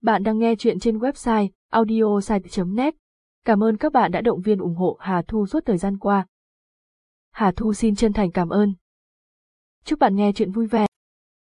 Bạn đang nghe chuyện trên website audiosite.net. Cảm ơn các bạn đã động viên ủng hộ Hà Thu suốt thời gian qua. Hà Thu xin chân thành cảm ơn. Chúc bạn nghe chuyện vui vẻ.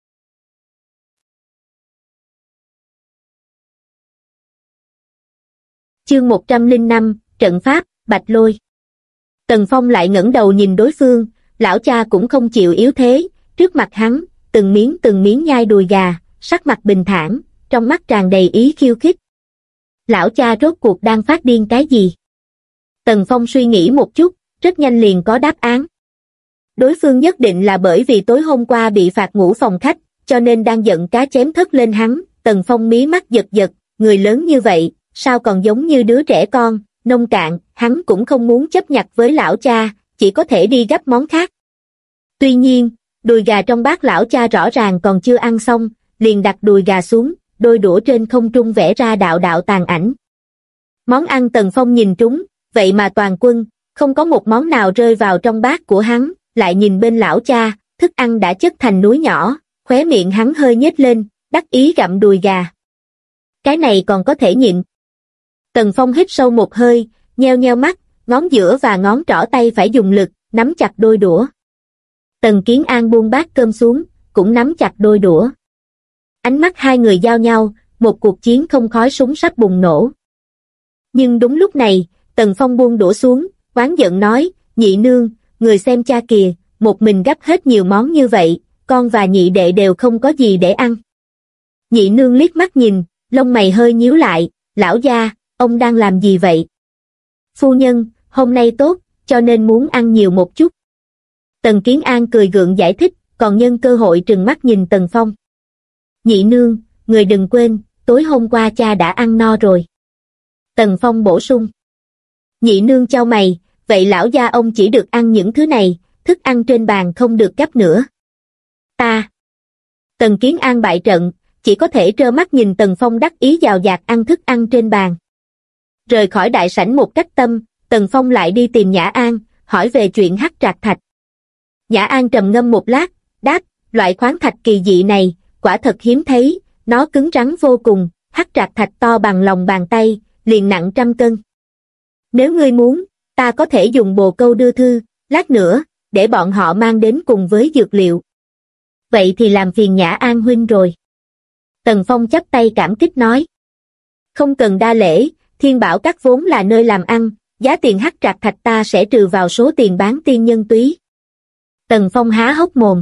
Chương 105, Trận Pháp, Bạch Lôi. Tần Phong lại ngẩng đầu nhìn đối phương, lão cha cũng không chịu yếu thế, trước mặt hắn, từng miếng nhai đùi gà, sắc mặt bình thản, trong mắt tràn đầy ý khiêu khích. Lão cha rốt cuộc đang phát điên cái gì? Tần Phong suy nghĩ một chút, rất nhanh liền có đáp án. Đối phương nhất định là bởi vì tối hôm qua bị phạt ngủ phòng khách, cho nên đang giận cá chém thất lên hắn. Tần Phong mí mắt giật giật, người lớn như vậy, sao còn giống như đứa trẻ con, nông cạn, hắn cũng không muốn chấp nhặt với lão cha, chỉ có thể đi gấp món khác. Tuy nhiên, đùi gà trong bát lão cha rõ ràng còn chưa ăn xong, liền đặt đùi gà xuống, đôi đũa trên không trung vẽ ra đạo đạo tàn ảnh. Món ăn Tần Phong nhìn trúng, vậy mà toàn quân, không có một món nào rơi vào trong bát của hắn, lại nhìn bên lão cha, thức ăn đã chất thành núi nhỏ, khóe miệng hắn hơi nhếch lên, đắc ý gặm đùi gà. Cái này còn có thể nhịn. Tần Phong hít sâu một hơi, nheo nheo mắt, ngón giữa và ngón trỏ tay phải dùng lực, nắm chặt đôi đũa. Tần Kiến An buông bát cơm xuống, cũng nắm chặt đôi đũa. Ánh mắt hai người giao nhau, một cuộc chiến không khói súng sắp bùng nổ. Nhưng đúng lúc này, Tần Phong buông đũa xuống, oán giận nói, nhị nương, người xem cha kìa, một mình gắp hết nhiều món như vậy, con và nhị đệ đều không có gì để ăn. Nhị nương liếc mắt nhìn, lông mày hơi nhíu lại, lão gia, ông đang làm gì vậy? Phu nhân, hôm nay tốt, cho nên muốn ăn nhiều một chút. Tần Kiến An cười gượng giải thích, còn nhân cơ hội trừng mắt nhìn Tần Phong. Nhị nương, người đừng quên, tối hôm qua cha đã ăn no rồi. Tần Phong bổ sung. Nhị nương chau mày, vậy lão gia ông chỉ được ăn những thứ này, thức ăn trên bàn không được gắp nữa. Ta. Tần Kiến An bại trận, chỉ có thể trơ mắt nhìn Tần Phong đắc ý dào dạt ăn thức ăn trên bàn. Rời khỏi đại sảnh một cách tâm, Tần Phong lại đi tìm Nhã An, hỏi về chuyện hắc trạc thạch. Nhã An trầm ngâm một lát, đáp, loại khoáng thạch kỳ dị này, quả thật hiếm thấy, nó cứng rắn vô cùng, hắc trạc thạch to bằng lòng bàn tay, liền nặng 100 cân. Nếu ngươi muốn, ta có thể dùng bồ câu đưa thư, lát nữa, để bọn họ mang đến cùng với dược liệu. Vậy thì làm phiền Nhã An huynh rồi. Tần Phong chắp tay cảm kích nói. Không cần đa lễ, Thiên Bảo Các vốn là nơi làm ăn, giá tiền hắc trạc thạch ta sẽ trừ vào số tiền bán tiên nhân túy. Tần Phong há hốc mồm.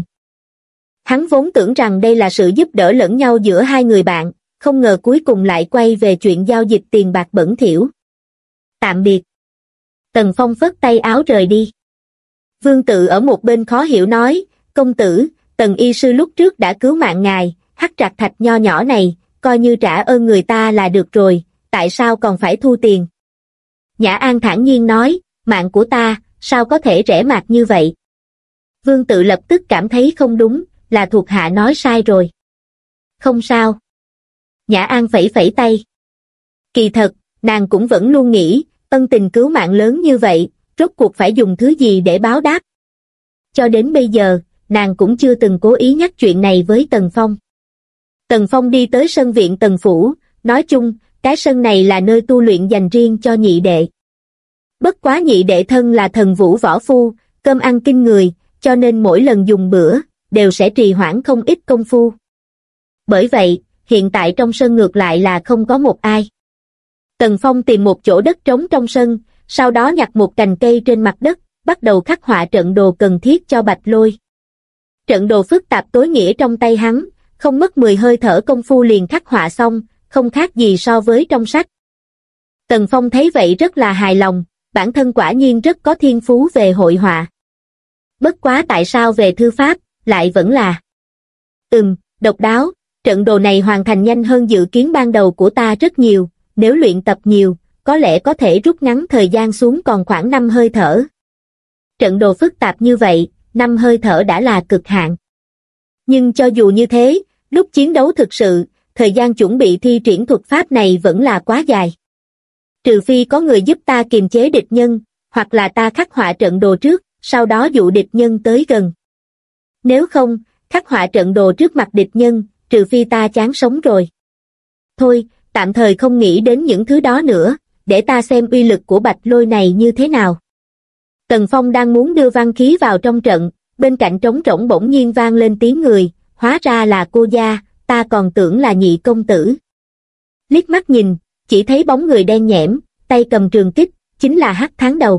Hắn vốn tưởng rằng đây là sự giúp đỡ lẫn nhau giữa hai người bạn, không ngờ cuối cùng lại quay về chuyện giao dịch tiền bạc bẩn thỉu. Tạm biệt. Tần Phong phất tay áo rời đi. Vương Tự ở một bên khó hiểu nói, công tử, Tần y sư lúc trước đã cứu mạng ngài, hắc trạc thạch nho nhỏ này, coi như trả ơn người ta là được rồi, tại sao còn phải thu tiền? Nhã An thản nhiên nói, mạng của ta, sao có thể rẻ mạt như vậy? Vương Tự lập tức cảm thấy không đúng, là thuộc hạ nói sai rồi. Không sao. Nhã An phẩy phẩy tay. Kỳ thật, nàng cũng vẫn luôn nghĩ, ân tình cứu mạng lớn như vậy, rốt cuộc phải dùng thứ gì để báo đáp. Cho đến bây giờ, nàng cũng chưa từng cố ý nhắc chuyện này với Tần Phong. Tần Phong đi tới sân viện Tần Phủ, nói chung, cái sân này là nơi tu luyện dành riêng cho nhị đệ. Bất quá nhị đệ thân là thần vũ võ phu, cơm ăn kinh người, cho nên mỗi lần dùng bữa, đều sẽ trì hoãn không ít công phu. Bởi vậy, hiện tại trong sân ngược lại là không có một ai. Tần Phong tìm một chỗ đất trống trong sân, sau đó nhặt một cành cây trên mặt đất, bắt đầu khắc họa trận đồ cần thiết cho Bạch Lôi. Trận đồ phức tạp tối nghĩa trong tay hắn, không mất 10 hơi thở công phu liền khắc họa xong, không khác gì so với trong sách. Tần Phong thấy vậy rất là hài lòng, bản thân quả nhiên rất có thiên phú về hội họa. Bất quá tại sao về thư pháp, lại vẫn là độc đáo, trận đồ này hoàn thành nhanh hơn dự kiến ban đầu của ta rất nhiều, nếu luyện tập nhiều, có lẽ có thể rút ngắn thời gian xuống còn khoảng 5 hơi thở. Trận đồ phức tạp như vậy, 5 hơi thở đã là cực hạn. Nhưng cho dù như thế, lúc chiến đấu thực sự, thời gian chuẩn bị thi triển thuật pháp này vẫn là quá dài. Trừ phi có người giúp ta kiềm chế địch nhân, hoặc là ta khắc họa trận đồ trước, sau đó dụ địch nhân tới gần. Nếu không, khắc họa trận đồ trước mặt địch nhân, trừ phi ta chán sống rồi. Thôi, tạm thời không nghĩ đến những thứ đó nữa, để ta xem uy lực của bạch lôi này như thế nào. Tần Phong đang muốn đưa văn khí vào trong trận, bên cạnh trống rỗng bỗng nhiên vang lên tiếng người, hóa ra là cô gia, ta còn tưởng là nhị công tử. Liếc mắt nhìn, chỉ thấy bóng người đen nhẽm, tay cầm trường kích, chính là Hắc Tháng Đầu.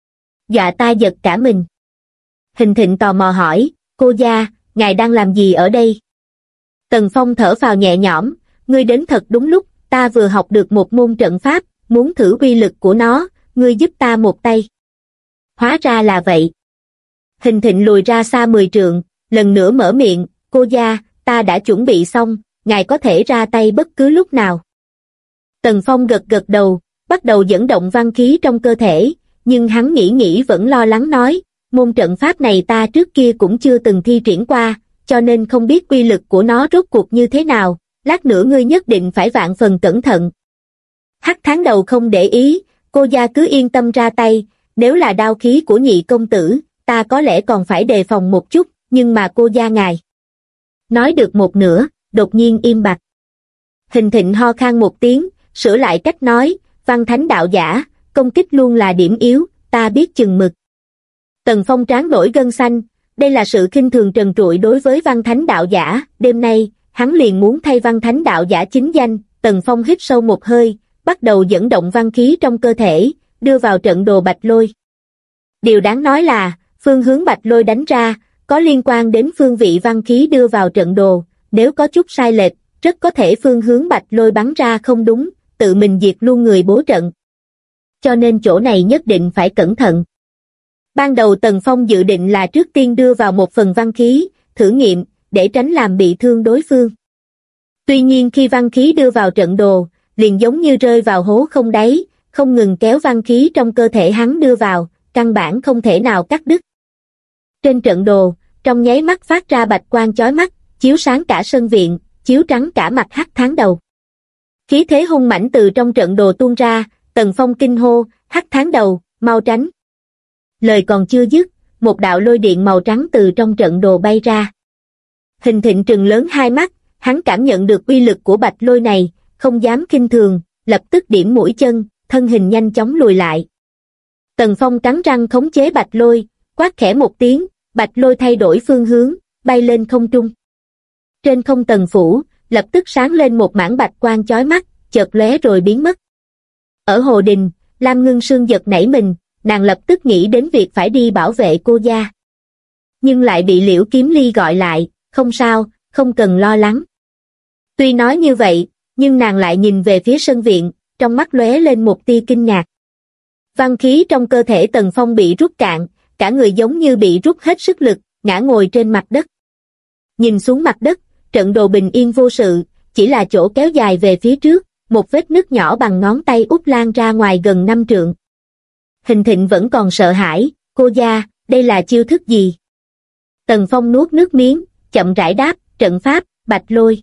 Dọa ta giật cả mình. Hình Thịnh tò mò hỏi, cô gia, ngài đang làm gì ở đây? Tần Phong thở phào nhẹ nhõm, ngươi đến thật đúng lúc, ta vừa học được một môn trận pháp, muốn thử uy lực của nó, ngươi giúp ta một tay. Hóa ra là vậy. Hình Thịnh lùi ra xa 10 trượng, lần nữa mở miệng, cô gia, ta đã chuẩn bị xong, ngài có thể ra tay bất cứ lúc nào. Tần Phong gật gật đầu, bắt đầu dẫn động văn khí trong cơ thể, nhưng hắn nghĩ vẫn lo lắng nói, môn trận pháp này ta trước kia cũng chưa từng thi triển qua, cho nên không biết uy lực của nó rốt cuộc như thế nào, lát nữa ngươi nhất định phải vạn phần cẩn thận. Hắc Tháng Đầu không để ý, cô gia cứ yên tâm ra tay, nếu là đao khí của nhị công tử, ta có lẽ còn phải đề phòng một chút, nhưng mà cô gia ngài. Nói được một nửa, đột nhiên im bặt. Hình Thịnh ho khan một tiếng, sửa lại cách nói, văn thánh đạo giả, công kích luôn là điểm yếu, ta biết chừng mực. Tần Phong trán nổi gân xanh, đây là sự khinh thường trần trụi đối với văn thánh đạo giả, đêm nay, hắn liền muốn thay văn thánh đạo giả chính danh. Tần Phong hít sâu một hơi, bắt đầu dẫn động văn khí trong cơ thể, đưa vào trận đồ bạch lôi. Điều đáng nói là, phương hướng bạch lôi đánh ra, có liên quan đến phương vị văn khí đưa vào trận đồ, nếu có chút sai lệch, rất có thể phương hướng bạch lôi bắn ra không đúng, tự mình diệt luôn người bố trận. Cho nên chỗ này nhất định phải cẩn thận. Ban đầu Tần Phong dự định là trước tiên đưa vào một phần văn khí, thử nghiệm, để tránh làm bị thương đối phương. Tuy nhiên khi văn khí đưa vào trận đồ, liền giống như rơi vào hố không đáy, không ngừng kéo văn khí trong cơ thể hắn đưa vào, căn bản không thể nào cắt đứt. Trên trận đồ, trong nháy mắt phát ra bạch quang chói mắt, chiếu sáng cả sân viện, chiếu trắng cả mặt Hắc Tháng Đầu. Khí thế hung mãnh từ trong trận đồ tuôn ra, Tần Phong kinh hô, Hắc Tháng Đầu, mau tránh. Lời còn chưa dứt, một đạo lôi điện màu trắng từ trong trận đồ bay ra. Hình Thịnh trừng lớn hai mắt, hắn cảm nhận được uy lực của bạch lôi này, không dám khinh thường, lập tức điểm mũi chân, thân hình nhanh chóng lùi lại. Tần Phong cắn răng khống chế bạch lôi, quát khẽ một tiếng, bạch lôi thay đổi phương hướng, bay lên không trung. Trên không tần phủ, lập tức sáng lên một mảng bạch quang chói mắt, chợt lóe rồi biến mất. Ở hồ đình, Lam Ngưng Sương giật nảy mình, nàng lập tức nghĩ đến việc phải đi bảo vệ cô gia. Nhưng lại bị Liễu Kiếm Ly gọi lại, không sao, không cần lo lắng. Tuy nói như vậy, nhưng nàng lại nhìn về phía sân viện, trong mắt lóe lên một tia kinh ngạc. Văn khí trong cơ thể Tần Phong bị rút cạn, cả người giống như bị rút hết sức lực, ngã ngồi trên mặt đất. Nhìn xuống mặt đất, trận đồ bình yên vô sự, chỉ là chỗ kéo dài về phía trước, một vết nứt nhỏ bằng ngón tay út lan ra ngoài gần 5 trượng. Hình Thịnh vẫn còn sợ hãi, cô gia, đây là chiêu thức gì? Tần Phong nuốt nước miếng, chậm rãi đáp, trận pháp, bạch lôi.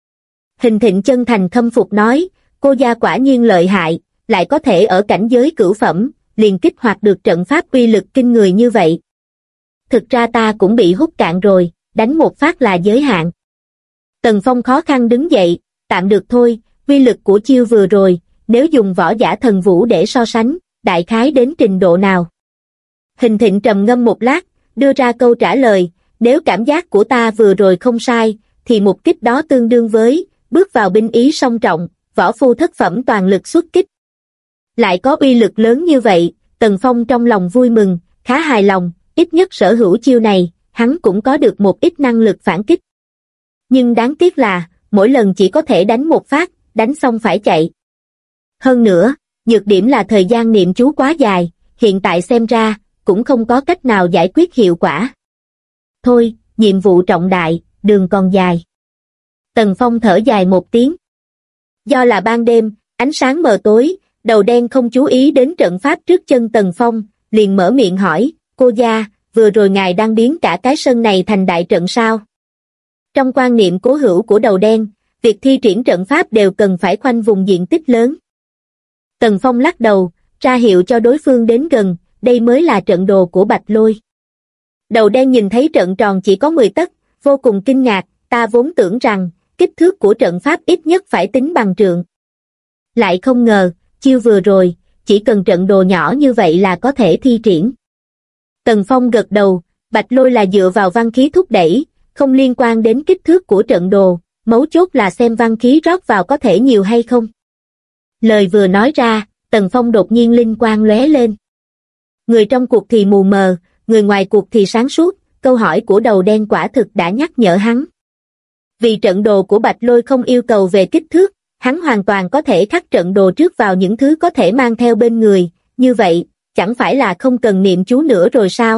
Hình Thịnh chân thành khâm phục nói, cô gia quả nhiên lợi hại, lại có thể ở cảnh giới cửu phẩm, liền kích hoạt được trận pháp uy lực kinh người như vậy. Thực ra ta cũng bị hút cạn rồi, đánh một phát là giới hạn. Tần Phong khó khăn đứng dậy, tạm được thôi, uy lực của chiêu vừa rồi, nếu dùng võ giả thần vũ để so sánh, đại khái đến trình độ nào? Hình Thịnh trầm ngâm một lát, đưa ra câu trả lời, nếu cảm giác của ta vừa rồi không sai, thì một kích đó tương đương với, bước vào binh ý song trọng, võ phu thất phẩm toàn lực xuất kích. Lại có uy lực lớn như vậy, Tần Phong trong lòng vui mừng, khá hài lòng, ít nhất sở hữu chiêu này, hắn cũng có được một ít năng lực phản kích. Nhưng đáng tiếc là, mỗi lần chỉ có thể đánh một phát, đánh xong phải chạy. Hơn nữa, nhược điểm là thời gian niệm chú quá dài, hiện tại xem ra, cũng không có cách nào giải quyết hiệu quả. Thôi, nhiệm vụ trọng đại, đường còn dài. Tần Phong thở dài một tiếng. Do là ban đêm, ánh sáng mờ tối, đầu đen không chú ý đến trận pháp trước chân Tần Phong, liền mở miệng hỏi, cô gia, vừa rồi ngài đang biến cả cái sân này thành đại trận sao? Trong quan niệm cố hữu của đầu đen, việc thi triển trận pháp đều cần phải khoanh vùng diện tích lớn. Tần Phong lắc đầu, ra hiệu cho đối phương đến gần, đây mới là trận đồ của Bạch Lôi. Đầu đen nhìn thấy trận tròn chỉ có 10 tấc, vô cùng kinh ngạc, ta vốn tưởng rằng, kích thước của trận pháp ít nhất phải tính bằng trượng. Lại không ngờ, chiêu vừa rồi, chỉ cần trận đồ nhỏ như vậy là có thể thi triển. Tần Phong gật đầu, Bạch Lôi là dựa vào văn khí thúc đẩy, không liên quan đến kích thước của trận đồ, mấu chốt là xem văn khí rót vào có thể nhiều hay không. Lời vừa nói ra, Tần Phong đột nhiên linh quang lóe lên. Người trong cuộc thì mù mờ, người ngoài cuộc thì sáng suốt, câu hỏi của đầu đen quả thực đã nhắc nhở hắn. Vì trận đồ của Bạch Lôi không yêu cầu về kích thước, hắn hoàn toàn có thể khắc trận đồ trước vào những thứ có thể mang theo bên người, như vậy, chẳng phải là không cần niệm chú nữa rồi sao?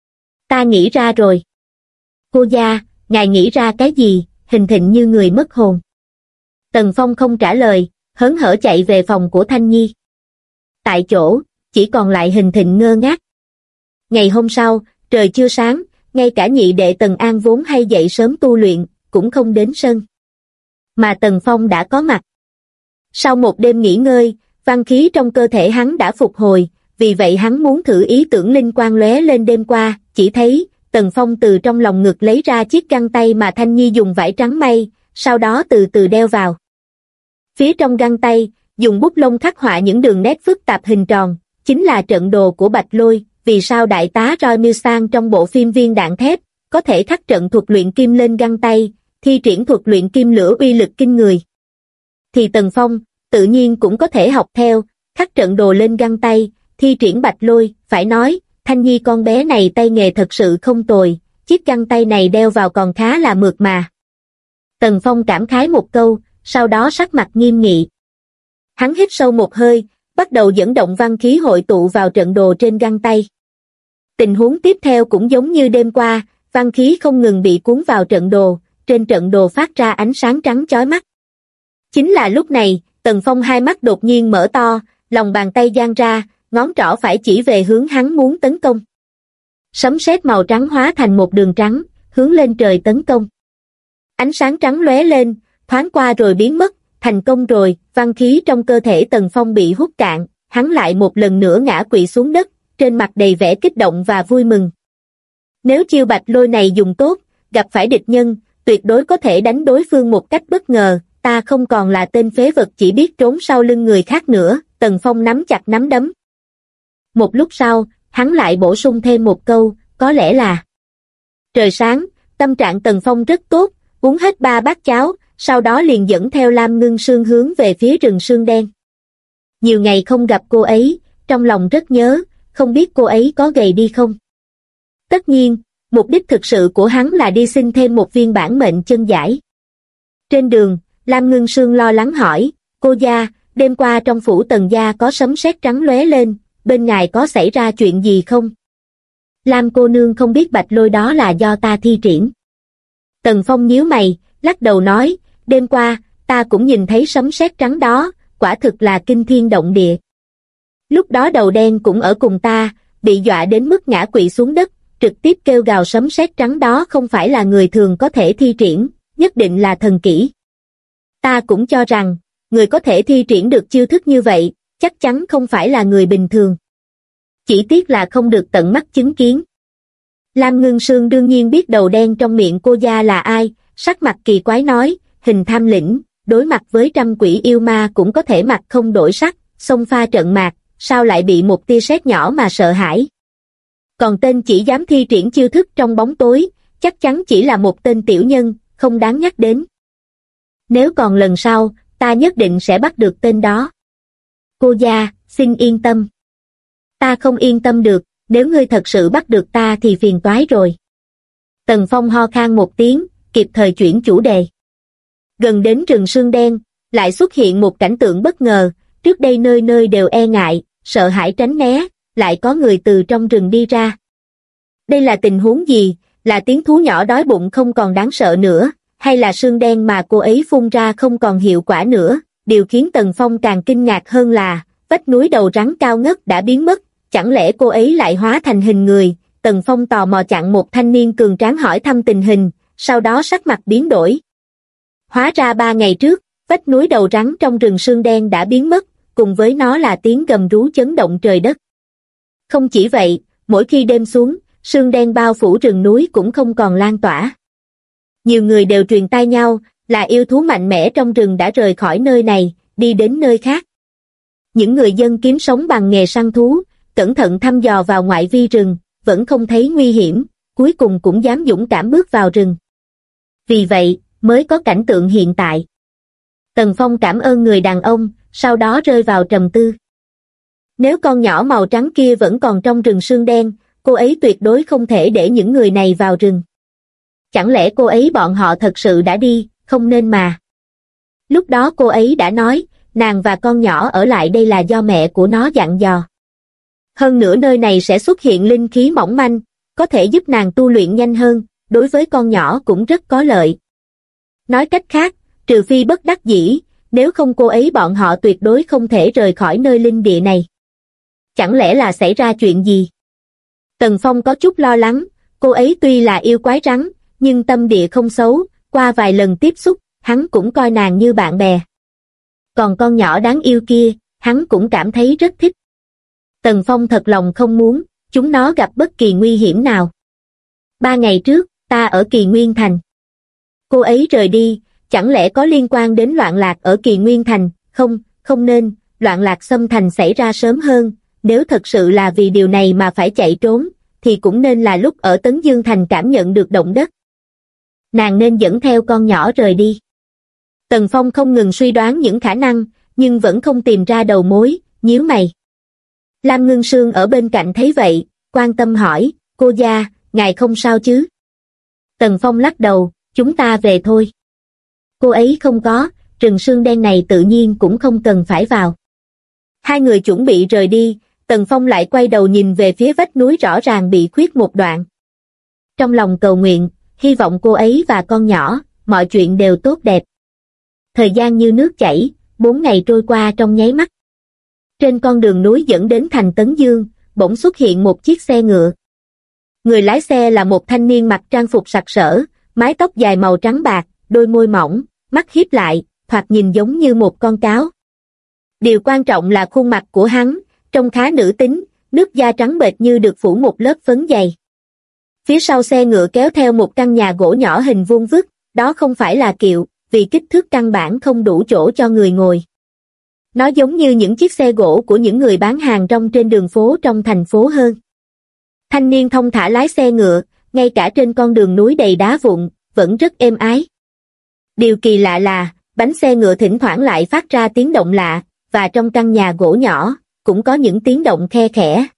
Ta nghĩ ra rồi. Cô gia, ngài nghĩ ra cái gì? Hình Thịnh như người mất hồn. Tần Phong không trả lời, hớn hở chạy về phòng của Thanh Nhi. Tại chỗ, chỉ còn lại Hình Thịnh ngơ ngác. Ngày hôm sau, trời chưa sáng, ngay cả nhị đệ Tần An vốn hay dậy sớm tu luyện, cũng không đến sân. Mà Tần Phong đã có mặt. Sau một đêm nghỉ ngơi, văn khí trong cơ thể hắn đã phục hồi, vì vậy hắn muốn thử ý tưởng linh quang lóe lên đêm qua, chỉ thấy, Tần Phong từ trong lòng ngực lấy ra chiếc găng tay mà Thanh Nhi dùng vải trắng may, sau đó từ từ đeo vào. Phía trong găng tay, dùng bút lông khắc họa những đường nét phức tạp hình tròn, chính là trận đồ của Bạch Lôi, vì sao đại tá Roy Milsan trong bộ phim Viên đạn thép, có thể khắc trận thuật luyện kim lên găng tay, thi triển thuật luyện kim lửa uy lực kinh người. Thì Tần Phong, tự nhiên cũng có thể học theo, khắc trận đồ lên găng tay, thi triển Bạch Lôi, phải nói, Thanh Nhi con bé này tay nghề thật sự không tồi, chiếc găng tay này đeo vào còn khá là mượt mà. Tần Phong cảm khái một câu, sau đó sắc mặt nghiêm nghị. Hắn hít sâu một hơi, bắt đầu dẫn động văn khí hội tụ vào trận đồ trên găng tay. Tình huống tiếp theo cũng giống như đêm qua, văn khí không ngừng bị cuốn vào trận đồ, trên trận đồ phát ra ánh sáng trắng chói mắt. Chính là lúc này, Tần Phong hai mắt đột nhiên mở to, lòng bàn tay giang ra, ngón trỏ phải chỉ về hướng hắn muốn tấn công. Sấm sét màu trắng hóa thành một đường trắng, hướng lên trời tấn công. Ánh sáng trắng lóe lên, thoáng qua rồi biến mất, thành công rồi, văn khí trong cơ thể Tần Phong bị hút cạn, hắn lại một lần nữa ngã quỵ xuống đất, trên mặt đầy vẻ kích động và vui mừng. Nếu chiêu Bạch Lôi này dùng tốt, gặp phải địch nhân, tuyệt đối có thể đánh đối phương một cách bất ngờ, ta không còn là tên phế vật chỉ biết trốn sau lưng người khác nữa, Tần Phong nắm chặt nắm đấm. Một lúc sau, hắn lại bổ sung thêm một câu, có lẽ là trời sáng, tâm trạng Tần Phong rất tốt, uống hết 3 bát cháo, sau đó liền dẫn theo Lam Ngưng Sương hướng về phía rừng sương đen. Nhiều ngày không gặp cô ấy, trong lòng rất nhớ, không biết cô ấy có gầy đi không. Tất nhiên, mục đích thực sự của hắn là đi xin thêm một viên bản mệnh chân giải. Trên đường, Lam Ngưng Sương lo lắng hỏi, cô gia, đêm qua trong phủ Tần gia có sấm sét trắng lóe lên, bên ngài có xảy ra chuyện gì không? Lam cô nương không biết Bạch Lôi đó là do ta thi triển. Tần Phong nhíu mày, lắc đầu nói, đêm qua, ta cũng nhìn thấy sấm sét trắng đó, quả thực là kinh thiên động địa. Lúc đó đầu đen cũng ở cùng ta, bị dọa đến mức ngã quỵ xuống đất, trực tiếp kêu gào sấm sét trắng đó không phải là người thường có thể thi triển, nhất định là thần kỹ. Ta cũng cho rằng, người có thể thi triển được chiêu thức như vậy, chắc chắn không phải là người bình thường. Chỉ tiếc là không được tận mắt chứng kiến. Lam Ngưng Sương đương nhiên biết đầu đen trong miệng cô gia là ai, sắc mặt kỳ quái nói, Hình Tham Lĩnh, đối mặt với trăm quỷ yêu ma cũng có thể mặt không đổi sắc, xông pha trận mạc, sao lại bị một tia sét nhỏ mà sợ hãi. Còn tên chỉ dám thi triển chiêu thức trong bóng tối, chắc chắn chỉ là một tên tiểu nhân, không đáng nhắc đến. Nếu còn lần sau, ta nhất định sẽ bắt được tên đó. Cô gia, xin yên tâm. Ta không yên tâm được, nếu ngươi thật sự bắt được ta thì phiền toái rồi. Tần Phong ho khan một tiếng, kịp thời chuyển chủ đề. Gần đến rừng sương đen, lại xuất hiện một cảnh tượng bất ngờ, trước đây nơi nơi đều e ngại, sợ hãi tránh né, lại có người từ trong rừng đi ra. Đây là tình huống gì, là tiếng thú nhỏ đói bụng không còn đáng sợ nữa, hay là sương đen mà cô ấy phun ra không còn hiệu quả nữa, điều khiến Tần Phong càng kinh ngạc hơn là, vách núi đầu rắn cao ngất đã biến mất, chẳng lẽ cô ấy lại hóa thành hình người. Tần Phong tò mò chặn một thanh niên cường tráng hỏi thăm tình hình, sau đó sắc mặt biến đổi. Hóa ra 3 ngày trước, vách núi đầu rắn trong rừng sương đen đã biến mất, cùng với nó là tiếng gầm rú chấn động trời đất. Không chỉ vậy, mỗi khi đêm xuống, sương đen bao phủ rừng núi cũng không còn lan tỏa. Nhiều người đều truyền tai nhau, là yêu thú mạnh mẽ trong rừng đã rời khỏi nơi này, đi đến nơi khác. Những người dân kiếm sống bằng nghề săn thú, cẩn thận thăm dò vào ngoại vi rừng, vẫn không thấy nguy hiểm, cuối cùng cũng dám dũng cảm bước vào rừng. Vì vậy, mới có cảnh tượng hiện tại. Tần Phong cảm ơn người đàn ông, sau đó rơi vào trầm tư. Nếu con nhỏ màu trắng kia vẫn còn trong rừng sương đen, cô ấy tuyệt đối không thể để những người này vào rừng. Chẳng lẽ cô ấy bọn họ thật sự đã đi, không nên mà. Lúc đó cô ấy đã nói, nàng và con nhỏ ở lại đây là do mẹ của nó dặn dò. Hơn nữa nơi này sẽ xuất hiện linh khí mỏng manh, có thể giúp nàng tu luyện nhanh hơn, đối với con nhỏ cũng rất có lợi. Nói cách khác, trừ phi bất đắc dĩ, nếu không cô ấy bọn họ tuyệt đối không thể rời khỏi nơi linh địa này. Chẳng lẽ là xảy ra chuyện gì? Tần Phong có chút lo lắng, cô ấy tuy là yêu quái rắn, nhưng tâm địa không xấu, qua vài lần tiếp xúc, hắn cũng coi nàng như bạn bè. Còn con nhỏ đáng yêu kia, hắn cũng cảm thấy rất thích. Tần Phong thật lòng không muốn, chúng nó gặp bất kỳ nguy hiểm nào. 3 ngày trước, ta ở Kỳ Nguyên Thành. Cô ấy rời đi, chẳng lẽ có liên quan đến loạn lạc ở Kỳ Nguyên Thành? Không, không nên, loạn lạc xâm thành xảy ra sớm hơn, nếu thật sự là vì điều này mà phải chạy trốn, thì cũng nên là lúc ở Tấn Dương Thành cảm nhận được động đất. Nàng nên dẫn theo con nhỏ rời đi. Tần Phong không ngừng suy đoán những khả năng, nhưng vẫn không tìm ra đầu mối, nhíu mày. Lam Ngưng Sương ở bên cạnh thấy vậy, quan tâm hỏi, cô gia, ngài không sao chứ? Tần Phong lắc đầu, chúng ta về thôi. Cô ấy không có, rừng sương đen này tự nhiên cũng không cần phải vào. Hai người chuẩn bị rời đi, Tần Phong lại quay đầu nhìn về phía vách núi rõ ràng bị khuyết một đoạn. Trong lòng cầu nguyện, hy vọng cô ấy và con nhỏ, mọi chuyện đều tốt đẹp. Thời gian như nước chảy, 4 ngày trôi qua trong nháy mắt. Trên con đường núi dẫn đến thành Tấn Dương, bỗng xuất hiện một chiếc xe ngựa. Người lái xe là một thanh niên mặc trang phục sặc sỡ, mái tóc dài màu trắng bạc, đôi môi mỏng, mắt híp lại, thoạt nhìn giống như một con cáo. Điều quan trọng là khuôn mặt của hắn, trông khá nữ tính, nước da trắng bệch như được phủ một lớp phấn dày. Phía sau xe ngựa kéo theo một căn nhà gỗ nhỏ hình vuông vức, đó không phải là kiệu, vì kích thước căn bản không đủ chỗ cho người ngồi. Nó giống như những chiếc xe gỗ của những người bán hàng rong trên đường phố trong thành phố hơn. Thanh niên thông thả lái xe ngựa, ngay cả trên con đường núi đầy đá vụn, vẫn rất êm ái. Điều kỳ lạ là, bánh xe ngựa thỉnh thoảng lại phát ra tiếng động lạ, và trong căn nhà gỗ nhỏ, cũng có những tiếng động khe khẽ.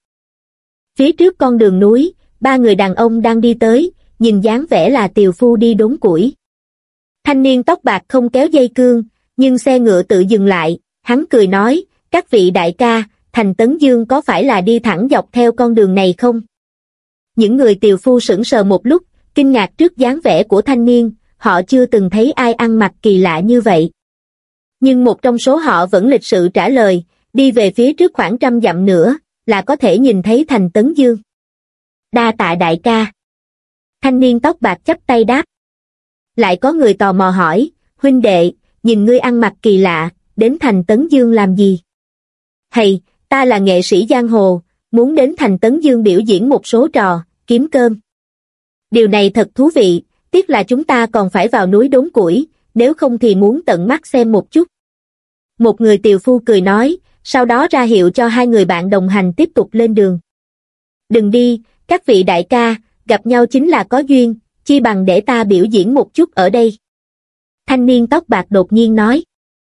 Phía trước con đường núi, 3 người đàn ông đang đi tới, nhìn dáng vẻ là tiều phu đi đốn củi. Thanh niên tóc bạc không kéo dây cương, nhưng xe ngựa tự dừng lại, hắn cười nói, các vị đại ca, thành Tấn Dương có phải là đi thẳng dọc theo con đường này không? Những người tiều phu sững sờ một lúc, kinh ngạc trước dáng vẻ của thanh niên, họ chưa từng thấy ai ăn mặc kỳ lạ như vậy. Nhưng một trong số họ vẫn lịch sự trả lời, đi về phía trước khoảng 100 dặm nữa, là có thể nhìn thấy thành Tấn Dương. Đa tạ đại ca. Thanh niên tóc bạc chắp tay đáp. Lại có người tò mò hỏi, huynh đệ, nhìn ngươi ăn mặc kỳ lạ, đến thành Tấn Dương làm gì? Hay, ta là nghệ sĩ giang hồ, muốn đến thành Tấn Dương biểu diễn một số trò, kiếm cơm. Điều này thật thú vị, tiếc là chúng ta còn phải vào núi đốn củi, nếu không thì muốn tận mắt xem một chút. Một người tiều phu cười nói, sau đó ra hiệu cho 2 người bạn đồng hành tiếp tục lên đường. Đừng đi, các vị đại ca, gặp nhau chính là có duyên, chi bằng để ta biểu diễn một chút ở đây. Thanh niên tóc bạc đột nhiên nói.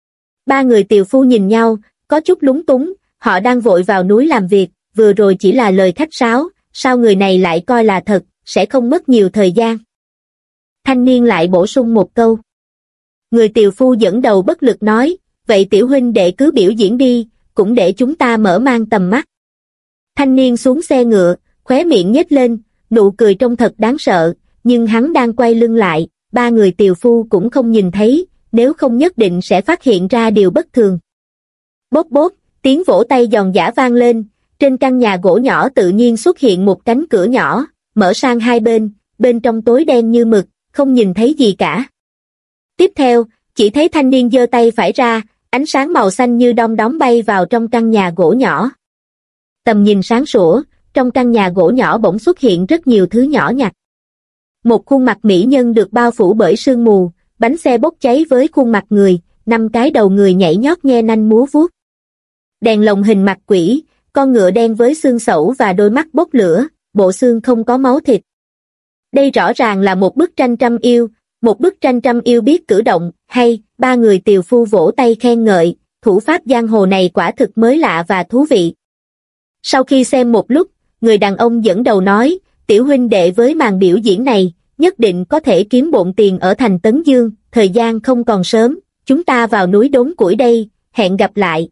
3 người tiều phu nhìn nhau, có chút lúng túng, họ đang vội vào núi làm việc, vừa rồi chỉ là lời khách sáo, sao người này lại coi là thật, sẽ không mất nhiều thời gian. Thanh niên lại bổ sung một câu. Người tiều phu dẫn đầu bất lực nói, vậy tiểu huynh đệ cứ biểu diễn đi, cũng để chúng ta mở mang tầm mắt. Thanh niên xuống xe ngựa, khóe miệng nhếch lên, nụ cười trông thật đáng sợ, nhưng hắn đang quay lưng lại, 3 người tiều phu cũng không nhìn thấy, nếu không nhất định sẽ phát hiện ra điều bất thường. Bốp bốp, tiếng vỗ tay giòn giã vang lên, trên căn nhà gỗ nhỏ tự nhiên xuất hiện một cánh cửa nhỏ, mở sang hai bên, bên trong tối đen như mực, không nhìn thấy gì cả. Tiếp theo, chỉ thấy thanh niên giơ tay phải ra, ánh sáng màu xanh như đom đóm bay vào trong căn nhà gỗ nhỏ. Tầm nhìn sáng sủa, trong căn nhà gỗ nhỏ bỗng xuất hiện rất nhiều thứ nhỏ nhặt. Một khuôn mặt mỹ nhân được bao phủ bởi sương mù, bánh xe bốc cháy với khuôn mặt người, 5 cái đầu người nhảy nhót nhe nanh múa vuốt. Đèn lồng hình mặt quỷ, con ngựa đen với xương sẩu và đôi mắt bốc lửa, bộ xương không có máu thịt. Đây rõ ràng là một bức tranh trăm yêu, một bức tranh trăm yêu biết cử động, hay, 3 người tiều phu vỗ tay khen ngợi, thủ pháp giang hồ này quả thực mới lạ và thú vị. Sau khi xem một lúc, người đàn ông dẫn đầu nói, tiểu huynh đệ với màn biểu diễn này, nhất định có thể kiếm bộn tiền ở thành Tấn Dương, thời gian không còn sớm, chúng ta vào núi đốn củi đây, hẹn gặp lại.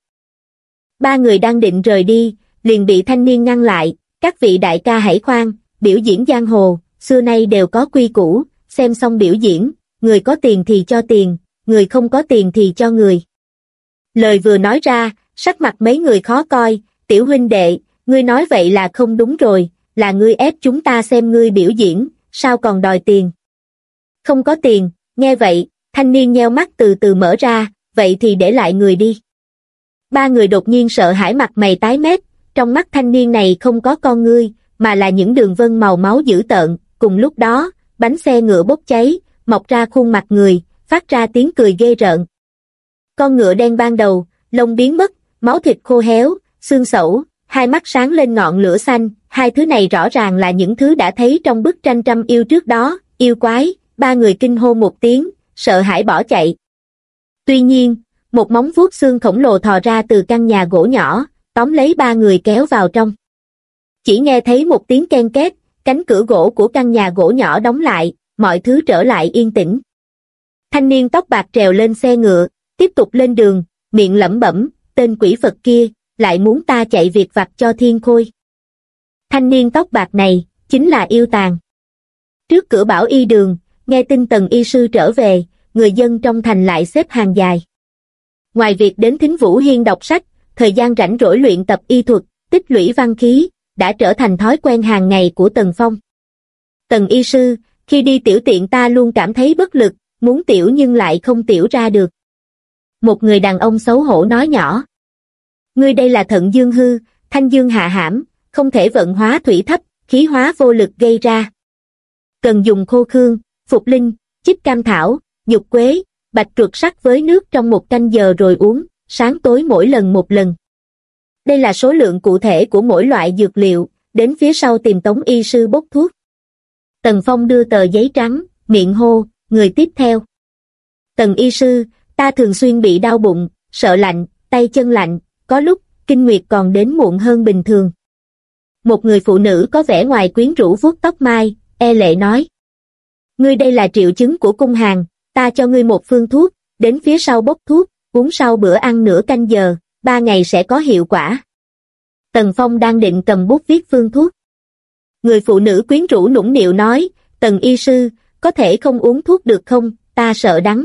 3 người đang định rời đi, liền bị thanh niên ngăn lại, các vị đại ca hãy khoan, biểu diễn giang hồ, xưa nay đều có quy củ, xem xong biểu diễn, người có tiền thì cho tiền, người không có tiền thì cho người. Lời vừa nói ra, sắc mặt mấy người khó coi, tiểu huynh đệ, ngươi nói vậy là không đúng rồi, là ngươi ép chúng ta xem ngươi biểu diễn, sao còn đòi tiền? Không có tiền, nghe vậy, thanh niên nheo mắt từ từ mở ra, vậy thì để lại người đi. 3 người đột nhiên sợ hãi mặt mày tái mét, trong mắt thanh niên này không có con ngươi, mà là những đường vân màu máu dữ tợn, cùng lúc đó, bánh xe ngựa bốc cháy, mọc ra khuôn mặt người, phát ra tiếng cười ghê rợn. Con ngựa đen ban đầu, lông biến mất, máu thịt khô héo, xương sẩu, hai mắt sáng lên ngọn lửa xanh, hai thứ này rõ ràng là những thứ đã thấy trong bức tranh trăm yêu trước đó, yêu quái, 3 người kinh hô một tiếng, sợ hãi bỏ chạy. Tuy nhiên, một móng vuốt xương khổng lồ thò ra từ căn nhà gỗ nhỏ, tóm lấy 3 người kéo vào trong. Chỉ nghe thấy một tiếng ken két, cánh cửa gỗ của căn nhà gỗ nhỏ đóng lại, mọi thứ trở lại yên tĩnh. Thanh niên tóc bạc trèo lên xe ngựa, tiếp tục lên đường, miệng lẩm bẩm, tên quỷ Phật kia, lại muốn ta chạy việc vặt cho thiên khôi. Thanh niên tóc bạc này, chính là Yêu Tàng. Trước cửa Bảo Y đường, nghe tin Tần y sư trở về, người dân trong thành lại xếp hàng dài. Ngoài việc đến Thính Vũ Hiên đọc sách, thời gian rảnh rỗi luyện tập y thuật, tích lũy văn khí, đã trở thành thói quen hàng ngày của Tần Phong. Tần y sư, khi đi tiểu tiện ta luôn cảm thấy bất lực, muốn tiểu nhưng lại không tiểu ra được. Một người đàn ông xấu hổ nói nhỏ. Ngươi đây là thận dương hư, thanh dương hạ hãm, không thể vận hóa thủy thấp, khí hóa vô lực gây ra. Cần dùng khô khương, phục linh, chích cam thảo, nhục quế, bạch truật sắc với nước trong 1 canh giờ rồi uống, sáng tối mỗi lần 1 lần. Đây là số lượng cụ thể của mỗi loại dược liệu, đến phía sau tìm Tống y sư bốc thuốc. Tần Phong đưa tờ giấy trắng, miệng hô, người tiếp theo. Tần y sư, ta thường xuyên bị đau bụng, sợ lạnh, tay chân lạnh, có lúc, kinh nguyệt còn đến muộn hơn bình thường. Một người phụ nữ có vẻ ngoài quyến rũ vuốt tóc mai, e lệ nói. Ngươi đây là triệu chứng của cung hàng, ta cho ngươi một phương thuốc, đến phía sau bốc thuốc, uống sau bữa ăn nửa canh giờ, 3 ngày sẽ có hiệu quả. Tần Phong đang định cầm bút viết phương thuốc. Người phụ nữ quyến rũ nũng nịu nói, Tần y sư, có thể không uống thuốc được không, ta sợ đắng.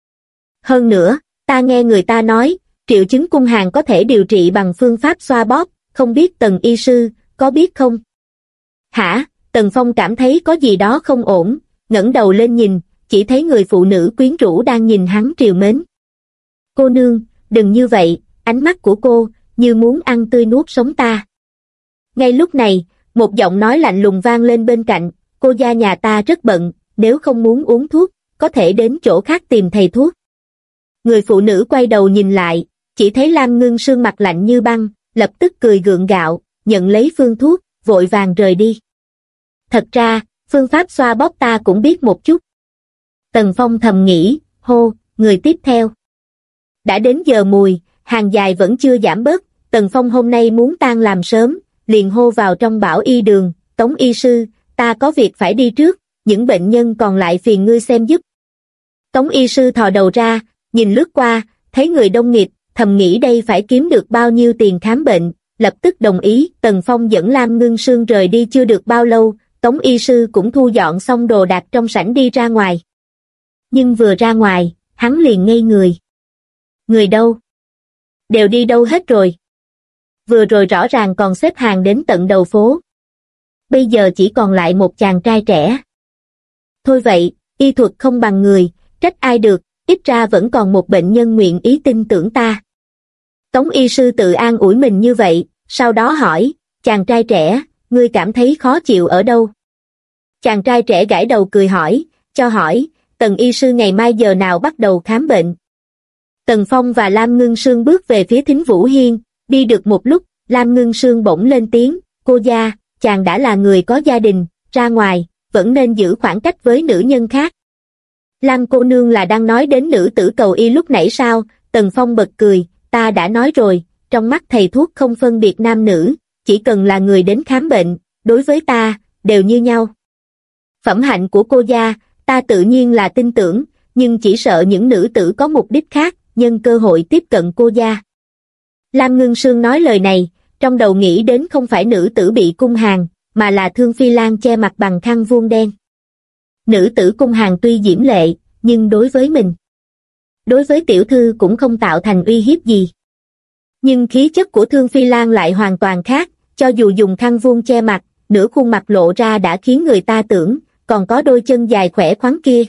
Hơn nữa, ta nghe người ta nói, triệu chứng cung hàng có thể điều trị bằng phương pháp xoa bóp, không biết Tần y sư, có biết không? Hả? Tần Phong cảm thấy có gì đó không ổn, ngẩng đầu lên nhìn, chỉ thấy người phụ nữ quyến rũ đang nhìn hắn trìu mến. Cô nương, đừng như vậy, ánh mắt của cô, như muốn ăn tươi nuốt sống ta. Ngay lúc này, một giọng nói lạnh lùng vang lên bên cạnh, cô gia nhà ta rất bận, nếu không muốn uống thuốc, có thể đến chỗ khác tìm thầy thuốc. Người phụ nữ quay đầu nhìn lại, chỉ thấy Lam Ngưng Sương mặt lạnh như băng, lập tức cười gượng gạo, nhận lấy phương thuốc, vội vàng rời đi. Thật ra, phương pháp xoa bóp ta cũng biết một chút. Tần Phong thầm nghĩ, hô, người tiếp theo. Đã đến giờ mùi, hàng dài vẫn chưa giảm bớt, Tần Phong hôm nay muốn tan làm sớm, liền hô vào trong Bảo Y đường, Tống y sư, ta có việc phải đi trước, những bệnh nhân còn lại phiền ngươi xem giúp. Tống y sư thò đầu ra, nhìn lướt qua, thấy người đông nghịt, thầm nghĩ đây phải kiếm được bao nhiêu tiền khám bệnh, lập tức đồng ý. Tần Phong dẫn Lam Ngưng Sương rời đi chưa được bao lâu, Tống y sư cũng thu dọn xong đồ đạc trong sảnh đi ra ngoài. Nhưng vừa ra ngoài, hắn liền ngây người. Người đâu? Đều đi đâu hết rồi? Vừa rồi rõ ràng còn xếp hàng đến tận đầu phố. Bây giờ chỉ còn lại một chàng trai trẻ. Thôi vậy, y thuật không bằng người, trách ai được, ít ra vẫn còn một bệnh nhân nguyện ý tin tưởng ta. Tống y sư tự an ủi mình như vậy, sau đó hỏi, chàng trai trẻ, ngươi cảm thấy khó chịu ở đâu? Chàng trai trẻ gãi đầu cười hỏi, cho hỏi, Tần y sư ngày mai giờ nào bắt đầu khám bệnh? Tần Phong và Lam Ngưng Sương bước về phía Thính Vũ Hiên, đi được một lúc, Lam Ngưng Sương bỗng lên tiếng, cô gia, chàng đã là người có gia đình, ra ngoài, vẫn nên giữ khoảng cách với nữ nhân khác. Lam cô nương là đang nói đến nữ tử cầu y lúc nãy sao? Tần Phong bật cười, ta đã nói rồi, trong mắt thầy thuốc không phân biệt nam nữ, chỉ cần là người đến khám bệnh, đối với ta, đều như nhau. Phẩm hạnh của cô gia, ta tự nhiên là tin tưởng, nhưng chỉ sợ những nữ tử có mục đích khác, nhân cơ hội tiếp cận cô gia. Lam Ngưng Sương nói lời này, trong đầu nghĩ đến không phải nữ tử bị cung hàng, mà là Thương Phi Lan che mặt bằng khăn vuông đen. Nữ tử cung hàng tuy diễm lệ, nhưng đối với mình, đối với tiểu thư cũng không tạo thành uy hiếp gì. Nhưng khí chất của Thương Phi Lan lại hoàn toàn khác, cho dù dùng khăn vuông che mặt, nửa khuôn mặt lộ ra đã khiến người ta tưởng, còn có đôi chân dài khỏe khoắn kia.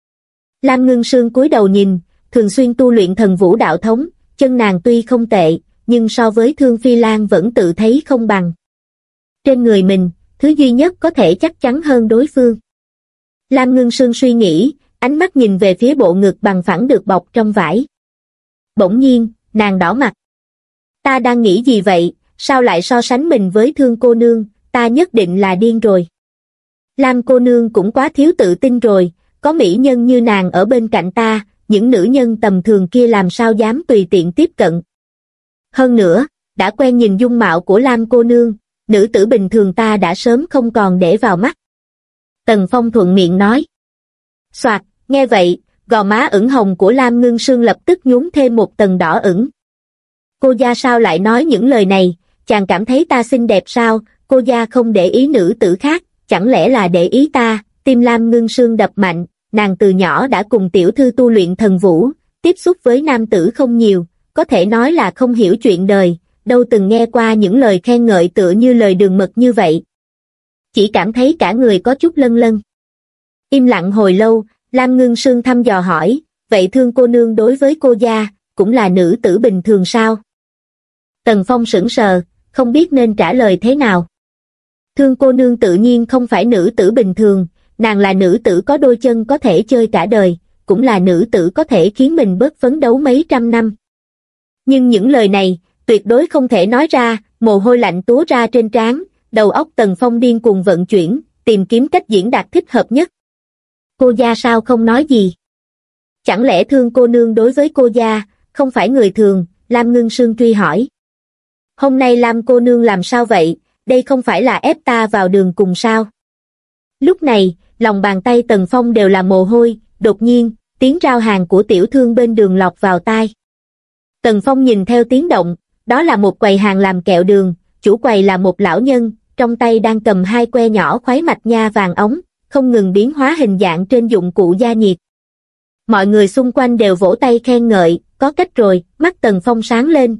Lam Ngưng Sương cúi đầu nhìn, thường xuyên tu luyện thần vũ đạo thống, chân nàng tuy không tệ, nhưng so với Thương Phi Lan vẫn tự thấy không bằng. Trên người mình, thứ duy nhất có thể chắc chắn hơn đối phương. Lam Ngưng Sương suy nghĩ, ánh mắt nhìn về phía bộ ngực bằng phẳng được bọc trong vải. Bỗng nhiên, nàng đỏ mặt. Ta đang nghĩ gì vậy, sao lại so sánh mình với Thương cô nương, ta nhất định là điên rồi. Lam cô nương cũng quá thiếu tự tin rồi, có mỹ nhân như nàng ở bên cạnh ta, những nữ nhân tầm thường kia làm sao dám tùy tiện tiếp cận. Hơn nữa, đã quen nhìn dung mạo của Lam cô nương, nữ tử bình thường ta đã sớm không còn để vào mắt. Tần Phong thuận miệng nói. Soạt, nghe vậy, gò má ửng hồng của Lam Ngưng Sương lập tức nhuốm thêm một tầng đỏ ửng. Cô gia sao lại nói những lời này, chàng cảm thấy ta xinh đẹp sao, cô gia không để ý nữ tử khác, chẳng lẽ là để ý ta? Tim Lam Ngưng Sương đập mạnh, nàng từ nhỏ đã cùng tiểu thư tu luyện thần vũ, tiếp xúc với nam tử không nhiều, có thể nói là không hiểu chuyện đời, đâu từng nghe qua những lời khen ngợi tựa như lời đường mật như vậy. Chỉ cảm thấy cả người có chút lâng lâng. Im lặng hồi lâu, Lam Ngưng Sương thăm dò hỏi, vậy Thương cô nương đối với cô gia, cũng là nữ tử bình thường sao? Tần Phong sững sờ, không biết nên trả lời thế nào. Thương cô nương tự nhiên không phải nữ tử bình thường, nàng là nữ tử có đôi chân có thể chơi cả đời, cũng là nữ tử có thể khiến mình bớt phấn đấu mấy trăm năm. Nhưng những lời này, tuyệt đối không thể nói ra, mồ hôi lạnh túa ra trên trán, đầu óc Tần Phong điên cuồng vận chuyển, tìm kiếm cách diễn đạt thích hợp nhất. Cô gia sao không nói gì? Chẳng lẽ Thương cô nương đối với cô gia, không phải người thường? Lam Ngưng Sương truy hỏi. Hôm nay Lam cô nương làm sao vậy, đây không phải là ép ta vào đường cùng sao? Lúc này, lòng bàn tay Tần Phong đều là mồ hôi, đột nhiên, tiếng rao hàng của tiểu thương bên đường lọt vào tai. Tần Phong nhìn theo tiếng động, đó là một quầy hàng làm kẹo đường, chủ quầy là một lão nhân, trong tay đang cầm hai que nhỏ khuấy mạch nha vàng ống, không ngừng biến hóa hình dạng trên dụng cụ gia nhiệt. Mọi người xung quanh đều vỗ tay khen ngợi, có cách rồi, mắt Tần Phong sáng lên,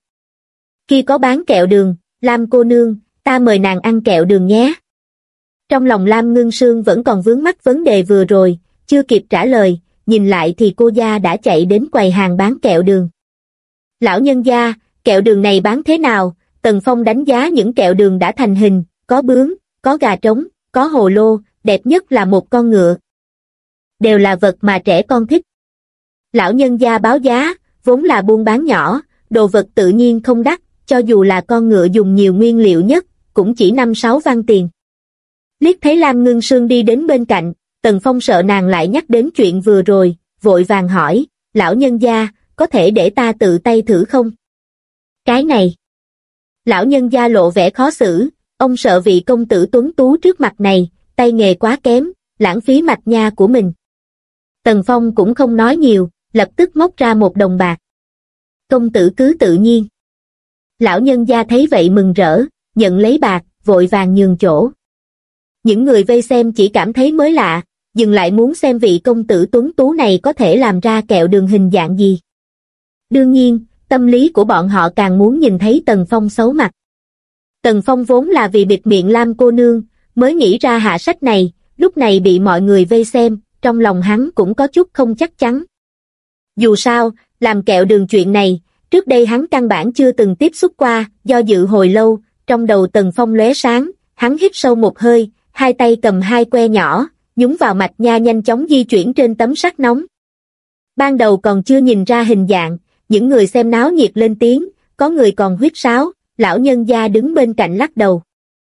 khi có bán kẹo đường, Lam cô nương, ta mời nàng ăn kẹo đường nhé. Trong lòng Lam Ngưng Sương vẫn còn vướng mắc vấn đề vừa rồi, chưa kịp trả lời, nhìn lại thì cô gia đã chạy đến quầy hàng bán kẹo đường. Lão nhân gia, kẹo đường này bán thế nào? Tần Phong đánh giá những kẹo đường đã thành hình, có bướm, có gà trống, có hồ lô, đẹp nhất là một con ngựa. Đều là vật mà trẻ con thích. Lão nhân gia báo giá, vốn là buôn bán nhỏ, đồ vật tự nhiên không đắt, cho dù là con ngựa dùng nhiều nguyên liệu nhất, cũng chỉ 5-6 văn tiền. Liếc thấy Lam Ngưng Sương đi đến bên cạnh, Tần Phong sợ nàng lại nhắc đến chuyện vừa rồi, vội vàng hỏi, lão nhân gia, có thể để ta tự tay thử không? Cái này. Lão nhân gia lộ vẻ khó xử, ông sợ vị công tử tuấn tú trước mặt này, tay nghề quá kém, lãng phí mạch nha của mình. Tần Phong cũng không nói nhiều, lập tức móc ra 1 đồng bạc. Công tử cứ tự nhiên. Lão nhân gia thấy vậy mừng rỡ, nhận lấy bạc, vội vàng nhường chỗ. Những người vây xem chỉ cảm thấy mới lạ, dừng lại muốn xem vị công tử tuấn tú này có thể làm ra kẹo đường hình dạng gì. Đương nhiên, tâm lý của bọn họ càng muốn nhìn thấy Tần Phong xấu mặt. Tần Phong vốn là vì bịt miệng Lam cô nương, mới nghĩ ra hạ sách này, lúc này bị mọi người vây xem, trong lòng hắn cũng có chút không chắc chắn. Dù sao, làm kẹo đường chuyện này, trước đây hắn căn bản chưa từng tiếp xúc qua, do dự hồi lâu, trong đầu Tần Phong lóe sáng, hắn hít sâu một hơi, hai tay cầm hai que nhỏ, nhúng vào mạch nha nhanh chóng di chuyển trên tấm sắt nóng. Ban đầu còn chưa nhìn ra hình dạng, những người xem náo nhiệt lên tiếng, có người còn huýt sáo, lão nhân gia đứng bên cạnh lắc đầu.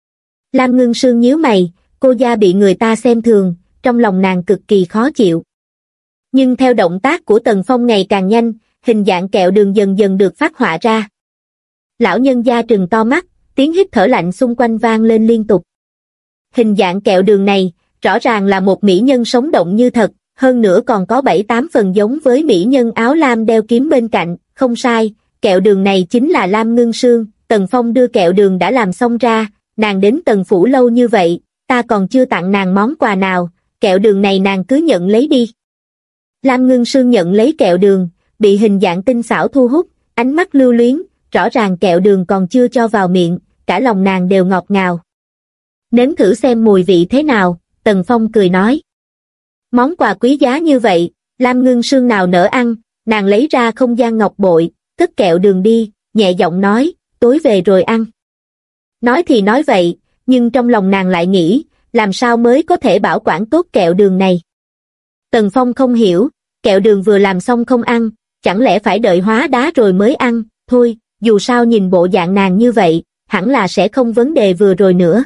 Lam Ngưng Sương nhíu mày, cô gia bị người ta xem thường, trong lòng nàng cực kỳ khó chịu. Nhưng theo động tác của Tần Phong ngày càng nhanh, hình dạng kẹo đường dần dần được phát họa ra. Lão nhân gia trừng to mắt, tiếng hít thở lạnh xung quanh vang lên liên tục. Hình dạng kẹo đường này, rõ ràng là một mỹ nhân sống động như thật, hơn nữa còn có 7-8 phần giống với mỹ nhân áo lam đeo kiếm bên cạnh, không sai, kẹo đường này chính là Lam Ngưng Sương. Tần Phong đưa kẹo đường đã làm xong ra, nàng đến Tần phủ lâu như vậy, ta còn chưa tặng nàng món quà nào, kẹo đường này nàng cứ nhận lấy đi. Lam Ngưng Sương nhận lấy kẹo đường, bị hình dạng tinh xảo thu hút, ánh mắt lưu luyến, rõ ràng kẹo đường còn chưa cho vào miệng, cả lòng nàng đều ngọt ngào. Nếm thử xem mùi vị thế nào, Tần Phong cười nói. Món quà quý giá như vậy, Lam Ngưng Sương nào nỡ ăn, nàng lấy ra không gian ngọc bội, cất kẹo đường đi, nhẹ giọng nói, tối về rồi ăn. Nói thì nói vậy, nhưng trong lòng nàng lại nghĩ, làm sao mới có thể bảo quản tốt kẹo đường này. Tần Phong không hiểu, kẹo đường vừa làm xong không ăn, chẳng lẽ phải đợi hóa đá rồi mới ăn, thôi, dù sao nhìn bộ dạng nàng như vậy, hẳn là sẽ không vấn đề vừa rồi nữa.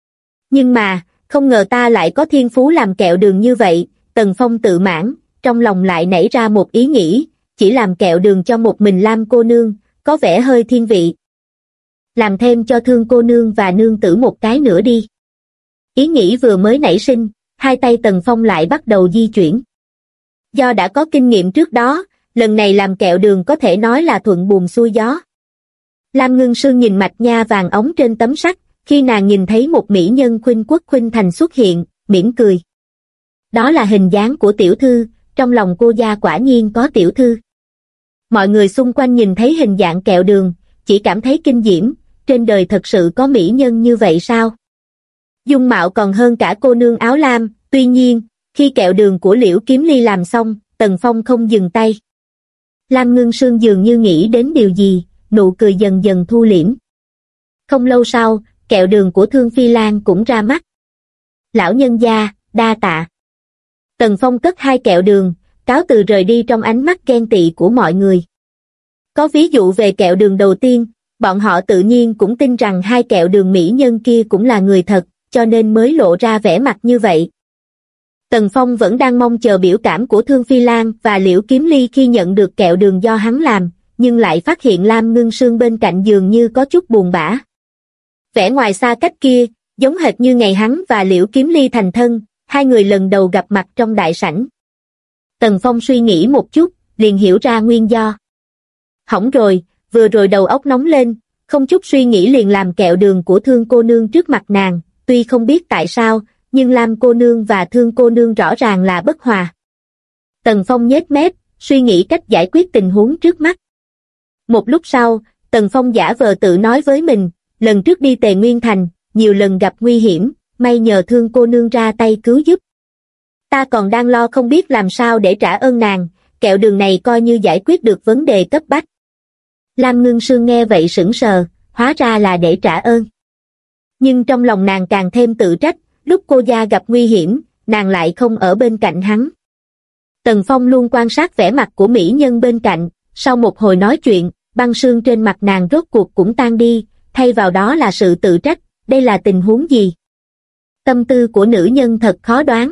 Nhưng mà, không ngờ ta lại có thiên phú làm kẹo đường như vậy, Tần Phong tự mãn, trong lòng lại nảy ra một ý nghĩ, chỉ làm kẹo đường cho một mình Lam cô nương, có vẻ hơi thiên vị. Làm thêm cho Thương cô nương và nương tử một cái nữa đi. Ý nghĩ vừa mới nảy sinh, hai tay Tần Phong lại bắt đầu di chuyển. Do đã có kinh nghiệm trước đó, lần này làm kẹo đường có thể nói là thuận buồm xuôi gió. Lam Ngưng Sương nhìn mạch nha vàng óng trên tấm sắt, khi nàng nhìn thấy một mỹ nhân khuynh quốc khuynh thành xuất hiện, mỉm cười. Đó là hình dáng của tiểu thư, trong lòng cô gia quả nhiên có tiểu thư. Mọi người xung quanh nhìn thấy hình dạng kẹo đường, chỉ cảm thấy kinh diễm, trên đời thật sự có mỹ nhân như vậy sao? Dung mạo còn hơn cả cô nương áo lam, tuy nhiên, khi kẹo đường của Liễu Kiếm Ly làm xong, Tần Phong không dừng tay. Lam Ngưng Sương dường như nghĩ đến điều gì, nụ cười dần dần thu liễm. Không lâu sau, kẹo đường của Thương Phi Lan cũng ra mắt. Lão nhân gia, đa tạ. Tần Phong cất hai kẹo đường, cáo từ rời đi trong ánh mắt ghen tị của mọi người. Có ví dụ về kẹo đường đầu tiên, bọn họ tự nhiên cũng tin rằng hai kẹo đường mỹ nhân kia cũng là người thật, cho nên mới lộ ra vẻ mặt như vậy. Tần Phong vẫn đang mong chờ biểu cảm của Thương Phi Lan và Liễu Kiếm Ly khi nhận được kẹo đường do hắn làm, nhưng lại phát hiện Lam Ngưng Sương bên cạnh dường như có chút buồn bã. Vẻ ngoài xa cách kia, giống hệt như ngày hắn và Liễu Kiếm Ly thành thân, hai người lần đầu gặp mặt trong đại sảnh. Tần Phong suy nghĩ một chút, liền hiểu ra nguyên do. Hỏng rồi, vừa rồi đầu óc nóng lên, không chút suy nghĩ liền làm kẹo đường của Thương cô nương trước mặt nàng, tuy không biết tại sao, nhưng Lam cô nương và Thương cô nương rõ ràng là bất hòa. Tần Phong nhếch mép, suy nghĩ cách giải quyết tình huống trước mắt. Một lúc sau, Tần Phong giả vờ tự nói với mình, lần trước đi Tề Nguyên Thành, nhiều lần gặp nguy hiểm, may nhờ Thương cô nương ra tay cứu giúp. Ta còn đang lo không biết làm sao để trả ơn nàng, kẹo đường này coi như giải quyết được vấn đề cấp bách. Lam Ngưng Sương nghe vậy sững sờ, hóa ra là để trả ơn. Nhưng trong lòng nàng càng thêm tự trách, lúc cô gia gặp nguy hiểm, nàng lại không ở bên cạnh hắn. Tần Phong luôn quan sát vẻ mặt của mỹ nhân bên cạnh, sau một hồi nói chuyện, băng sương trên mặt nàng rốt cuộc cũng tan đi, thay vào đó là sự tự trách, đây là tình huống gì? Tâm tư của nữ nhân thật khó đoán.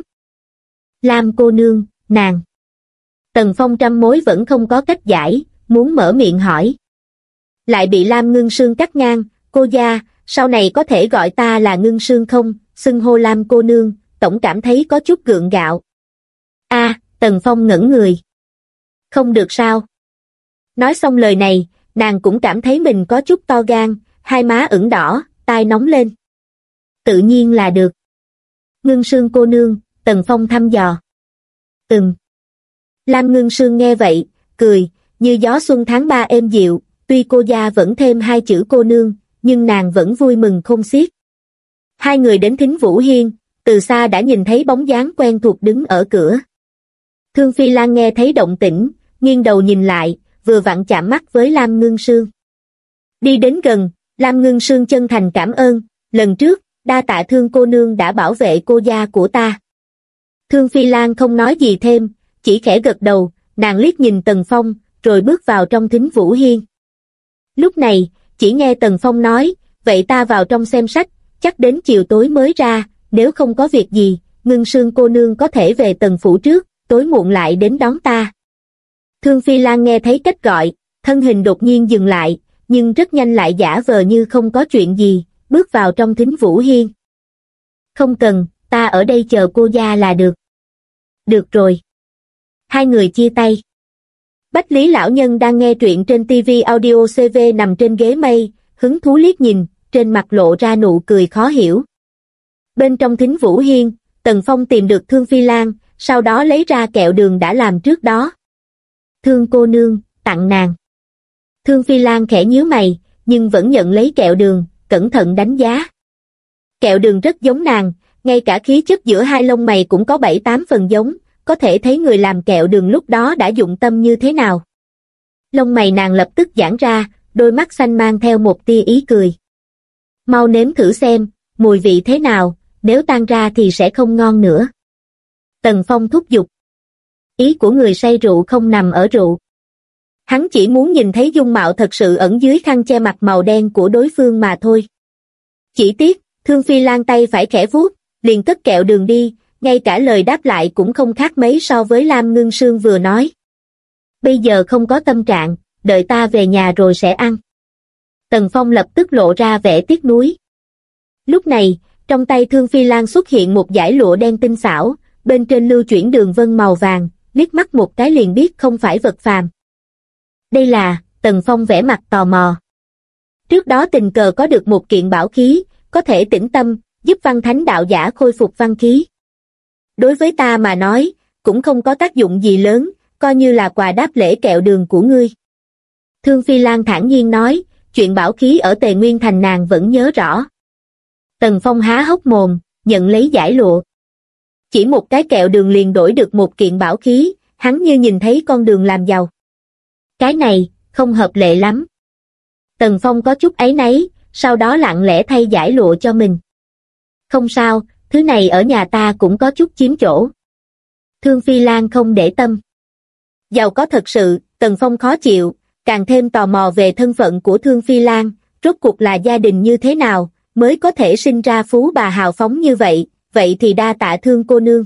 Lam cô nương, nàng. Tần Phong trăm mối vẫn không có cách giải, muốn mở miệng hỏi. Lại bị Lam Ngưng Sương cắt ngang, cô gia, sau này có thể gọi ta là Ngưng Sương không, xưng hô Lam cô nương, tổng cảm thấy có chút gượng gạo. Tần Phong ngẩn người. Không được sao? Nói xong lời này, nàng cũng cảm thấy mình có chút to gan, hai má ửng đỏ, tai nóng lên. Tự nhiên là được. Ngưng Sương cô nương, Tần Phong thăm dò. Lam Ngưng Sương nghe vậy, cười, như gió xuân tháng 3 êm dịu, tuy cô gia vẫn thêm hai chữ cô nương, nhưng nàng vẫn vui mừng khôn xiết. Hai người đến Thính Vũ Hiên, từ xa đã nhìn thấy bóng dáng quen thuộc đứng ở cửa. Thương Phi Lan nghe thấy động tĩnh, nghiêng đầu nhìn lại, vừa vặn chạm mắt với Lam Ngưng Sương. Đi đến gần, Lam Ngưng Sương chân thành cảm ơn, lần trước, đa tạ Thương cô nương đã bảo vệ cô gia của ta. Thương Phi Lan không nói gì thêm, chỉ khẽ gật đầu, nàng liếc nhìn Tần Phong, rồi bước vào trong thính Vũ Hiên. Lúc này, chỉ nghe Tần Phong nói, vậy ta vào trong xem sách, chắc đến chiều tối mới ra, nếu không có việc gì, Ngưng Sương cô nương có thể về Tần phủ trước, tối muộn lại đến đón ta. Thương Phi Lan nghe thấy cách gọi, thân hình đột nhiên dừng lại, nhưng rất nhanh lại giả vờ như không có chuyện gì, bước vào trong thính Vũ Hiên. Không cần, ta ở đây chờ cô gia là được. Được rồi. Hai người chia tay. Bách Lý lão nhân đang nghe truyện trên TV Audio CV nằm trên ghế mây, hứng thú liếc nhìn, trên mặt lộ ra nụ cười khó hiểu. Bên trong thính Vũ Hiên, Tần Phong tìm được Thương Phi Lan, sau đó lấy ra kẹo đường đã làm trước đó. Thương cô nương, tặng nàng. Thương Phi Lan khẽ nhíu mày, nhưng vẫn nhận lấy kẹo đường, cẩn thận đánh giá. Kẹo đường rất giống nàng, ngay cả khí chất giữa hai lông mày cũng có 7-8 phần giống, có thể thấy người làm kẹo đường lúc đó đã dụng tâm như thế nào. Lông mày nàng lập tức giãn ra, đôi mắt xanh mang theo một tia ý cười. Mau nếm thử xem, mùi vị thế nào, nếu tan ra thì sẽ không ngon nữa. Tần Phong thúc giục. Ý của người say rượu không nằm ở rượu. Hắn chỉ muốn nhìn thấy dung mạo thật sự ẩn dưới khăn che mặt màu đen của đối phương mà thôi. Chỉ tiếc, Thương Phi Lan tay phải khẽ vuốt, liền cất kẹo đường đi, ngay cả lời đáp lại cũng không khác mấy so với Lam Ngưng Sương vừa nói. Bây giờ không có tâm trạng, đợi ta về nhà rồi sẽ ăn. Tần Phong lập tức lộ ra vẻ tiếc nuối. Lúc này, trong tay Thương Phi Lan xuất hiện một dải lụa đen tinh xảo, bên trên lưu chuyển đường vân màu vàng, liếc mắt một cái liền biết không phải vật phàm. Đây là, Tần Phong vẽ mặt tò mò. Trước đó tình cờ có được một kiện bảo khí, có thể tĩnh tâm, giúp văn thánh đạo giả khôi phục văn khí. Đối với ta mà nói, cũng không có tác dụng gì lớn, coi như là quà đáp lễ kẹo đường của ngươi. Thương Phi Lan thản nhiên nói, chuyện bảo khí ở Tề Nguyên Thành nàng vẫn nhớ rõ. Tần Phong há hốc mồm, nhận lấy dải lụa. Chỉ một cái kẹo đường liền đổi được một kiện bảo khí, hắn như nhìn thấy con đường làm giàu. Cái này, không hợp lệ lắm. Tần Phong có chút áy náy, sau đó lặng lẽ thay dải lụa cho mình. Không sao, thứ này ở nhà ta cũng có chút chiếm chỗ. Thương Phi Lan không để tâm. Giàu có thật sự, Tần Phong khó chịu, càng thêm tò mò về thân phận của Thương Phi Lan, rốt cuộc là gia đình như thế nào, mới có thể sinh ra phú bà hào phóng như vậy thì đa tạ Thương cô nương.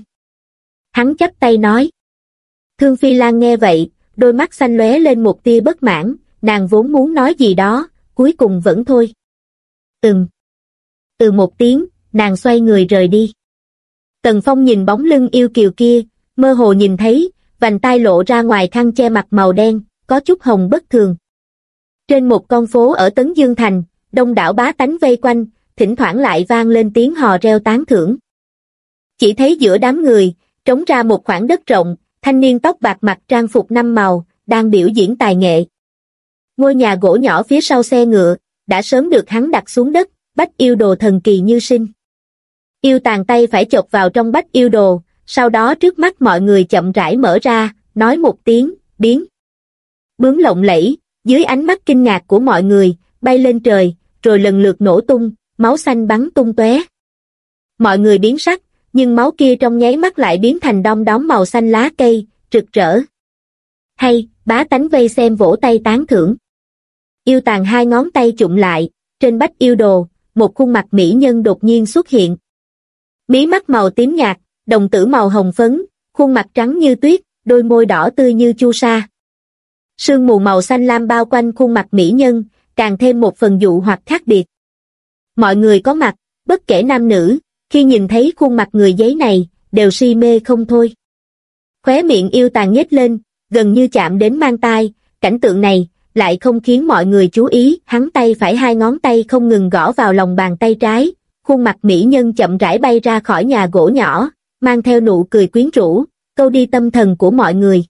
Hắn chắp tay nói. Thương Phi Lan nghe vậy, đôi mắt xanh lóe lên một tia bất mãn, nàng vốn muốn nói gì đó, cuối cùng vẫn thôi. Từ một tiếng, nàng xoay người rời đi. Tần Phong nhìn bóng lưng yêu kiều kia, mơ hồ nhìn thấy, vành tai lộ ra ngoài khăn che mặt màu đen, có chút hồng bất thường. Trên một con phố ở Tấn Dương Thành, đông đảo bá tánh vây quanh, thỉnh thoảng lại vang lên tiếng hò reo tán thưởng. Chỉ thấy giữa đám người, trống ra một khoảng đất rộng, thanh niên tóc bạc mặc trang phục 5 màu, đang biểu diễn tài nghệ. Ngôi nhà gỗ nhỏ phía sau xe ngựa, đã sớm được hắn đặt xuống đất, bách yêu đồ thần kỳ như sinh. Yêu tàn tay phải chộp vào trong bách yêu đồ, sau đó trước mắt mọi người chậm rãi mở ra, nói một tiếng, biến. Bướm lộng lẫy, dưới ánh mắt kinh ngạc của mọi người, bay lên trời, rồi lần lượt nổ tung, máu xanh bắn tung tóe. Mọi người biến sắc, nhưng máu kia trong nháy mắt lại biến thành đom đóm màu xanh lá cây, rực rỡ. Hay, bá tánh vây xem vỗ tay tán thưởng. Yêu tàn hai ngón tay chụm lại, trên bách yêu đồ, một khuôn mặt mỹ nhân đột nhiên xuất hiện. Mí mắt màu tím nhạt, đồng tử màu hồng phấn, khuôn mặt trắng như tuyết, đôi môi đỏ tươi như chu sa. Sương mù màu xanh lam bao quanh khuôn mặt mỹ nhân, càng thêm một phần dụ hoặc khác biệt. Mọi người có mặt, bất kể nam nữ, khi nhìn thấy khuôn mặt người giấy này, đều si mê không thôi. Khóe miệng yêu tàn nhếch lên, gần như chạm đến mang tai, cảnh tượng này lại không khiến mọi người chú ý, hắn tay phải hai ngón tay không ngừng gõ vào lòng bàn tay trái, khuôn mặt mỹ nhân chậm rãi bay ra khỏi nhà gỗ nhỏ, mang theo nụ cười quyến rũ, câu đi tâm thần của mọi người.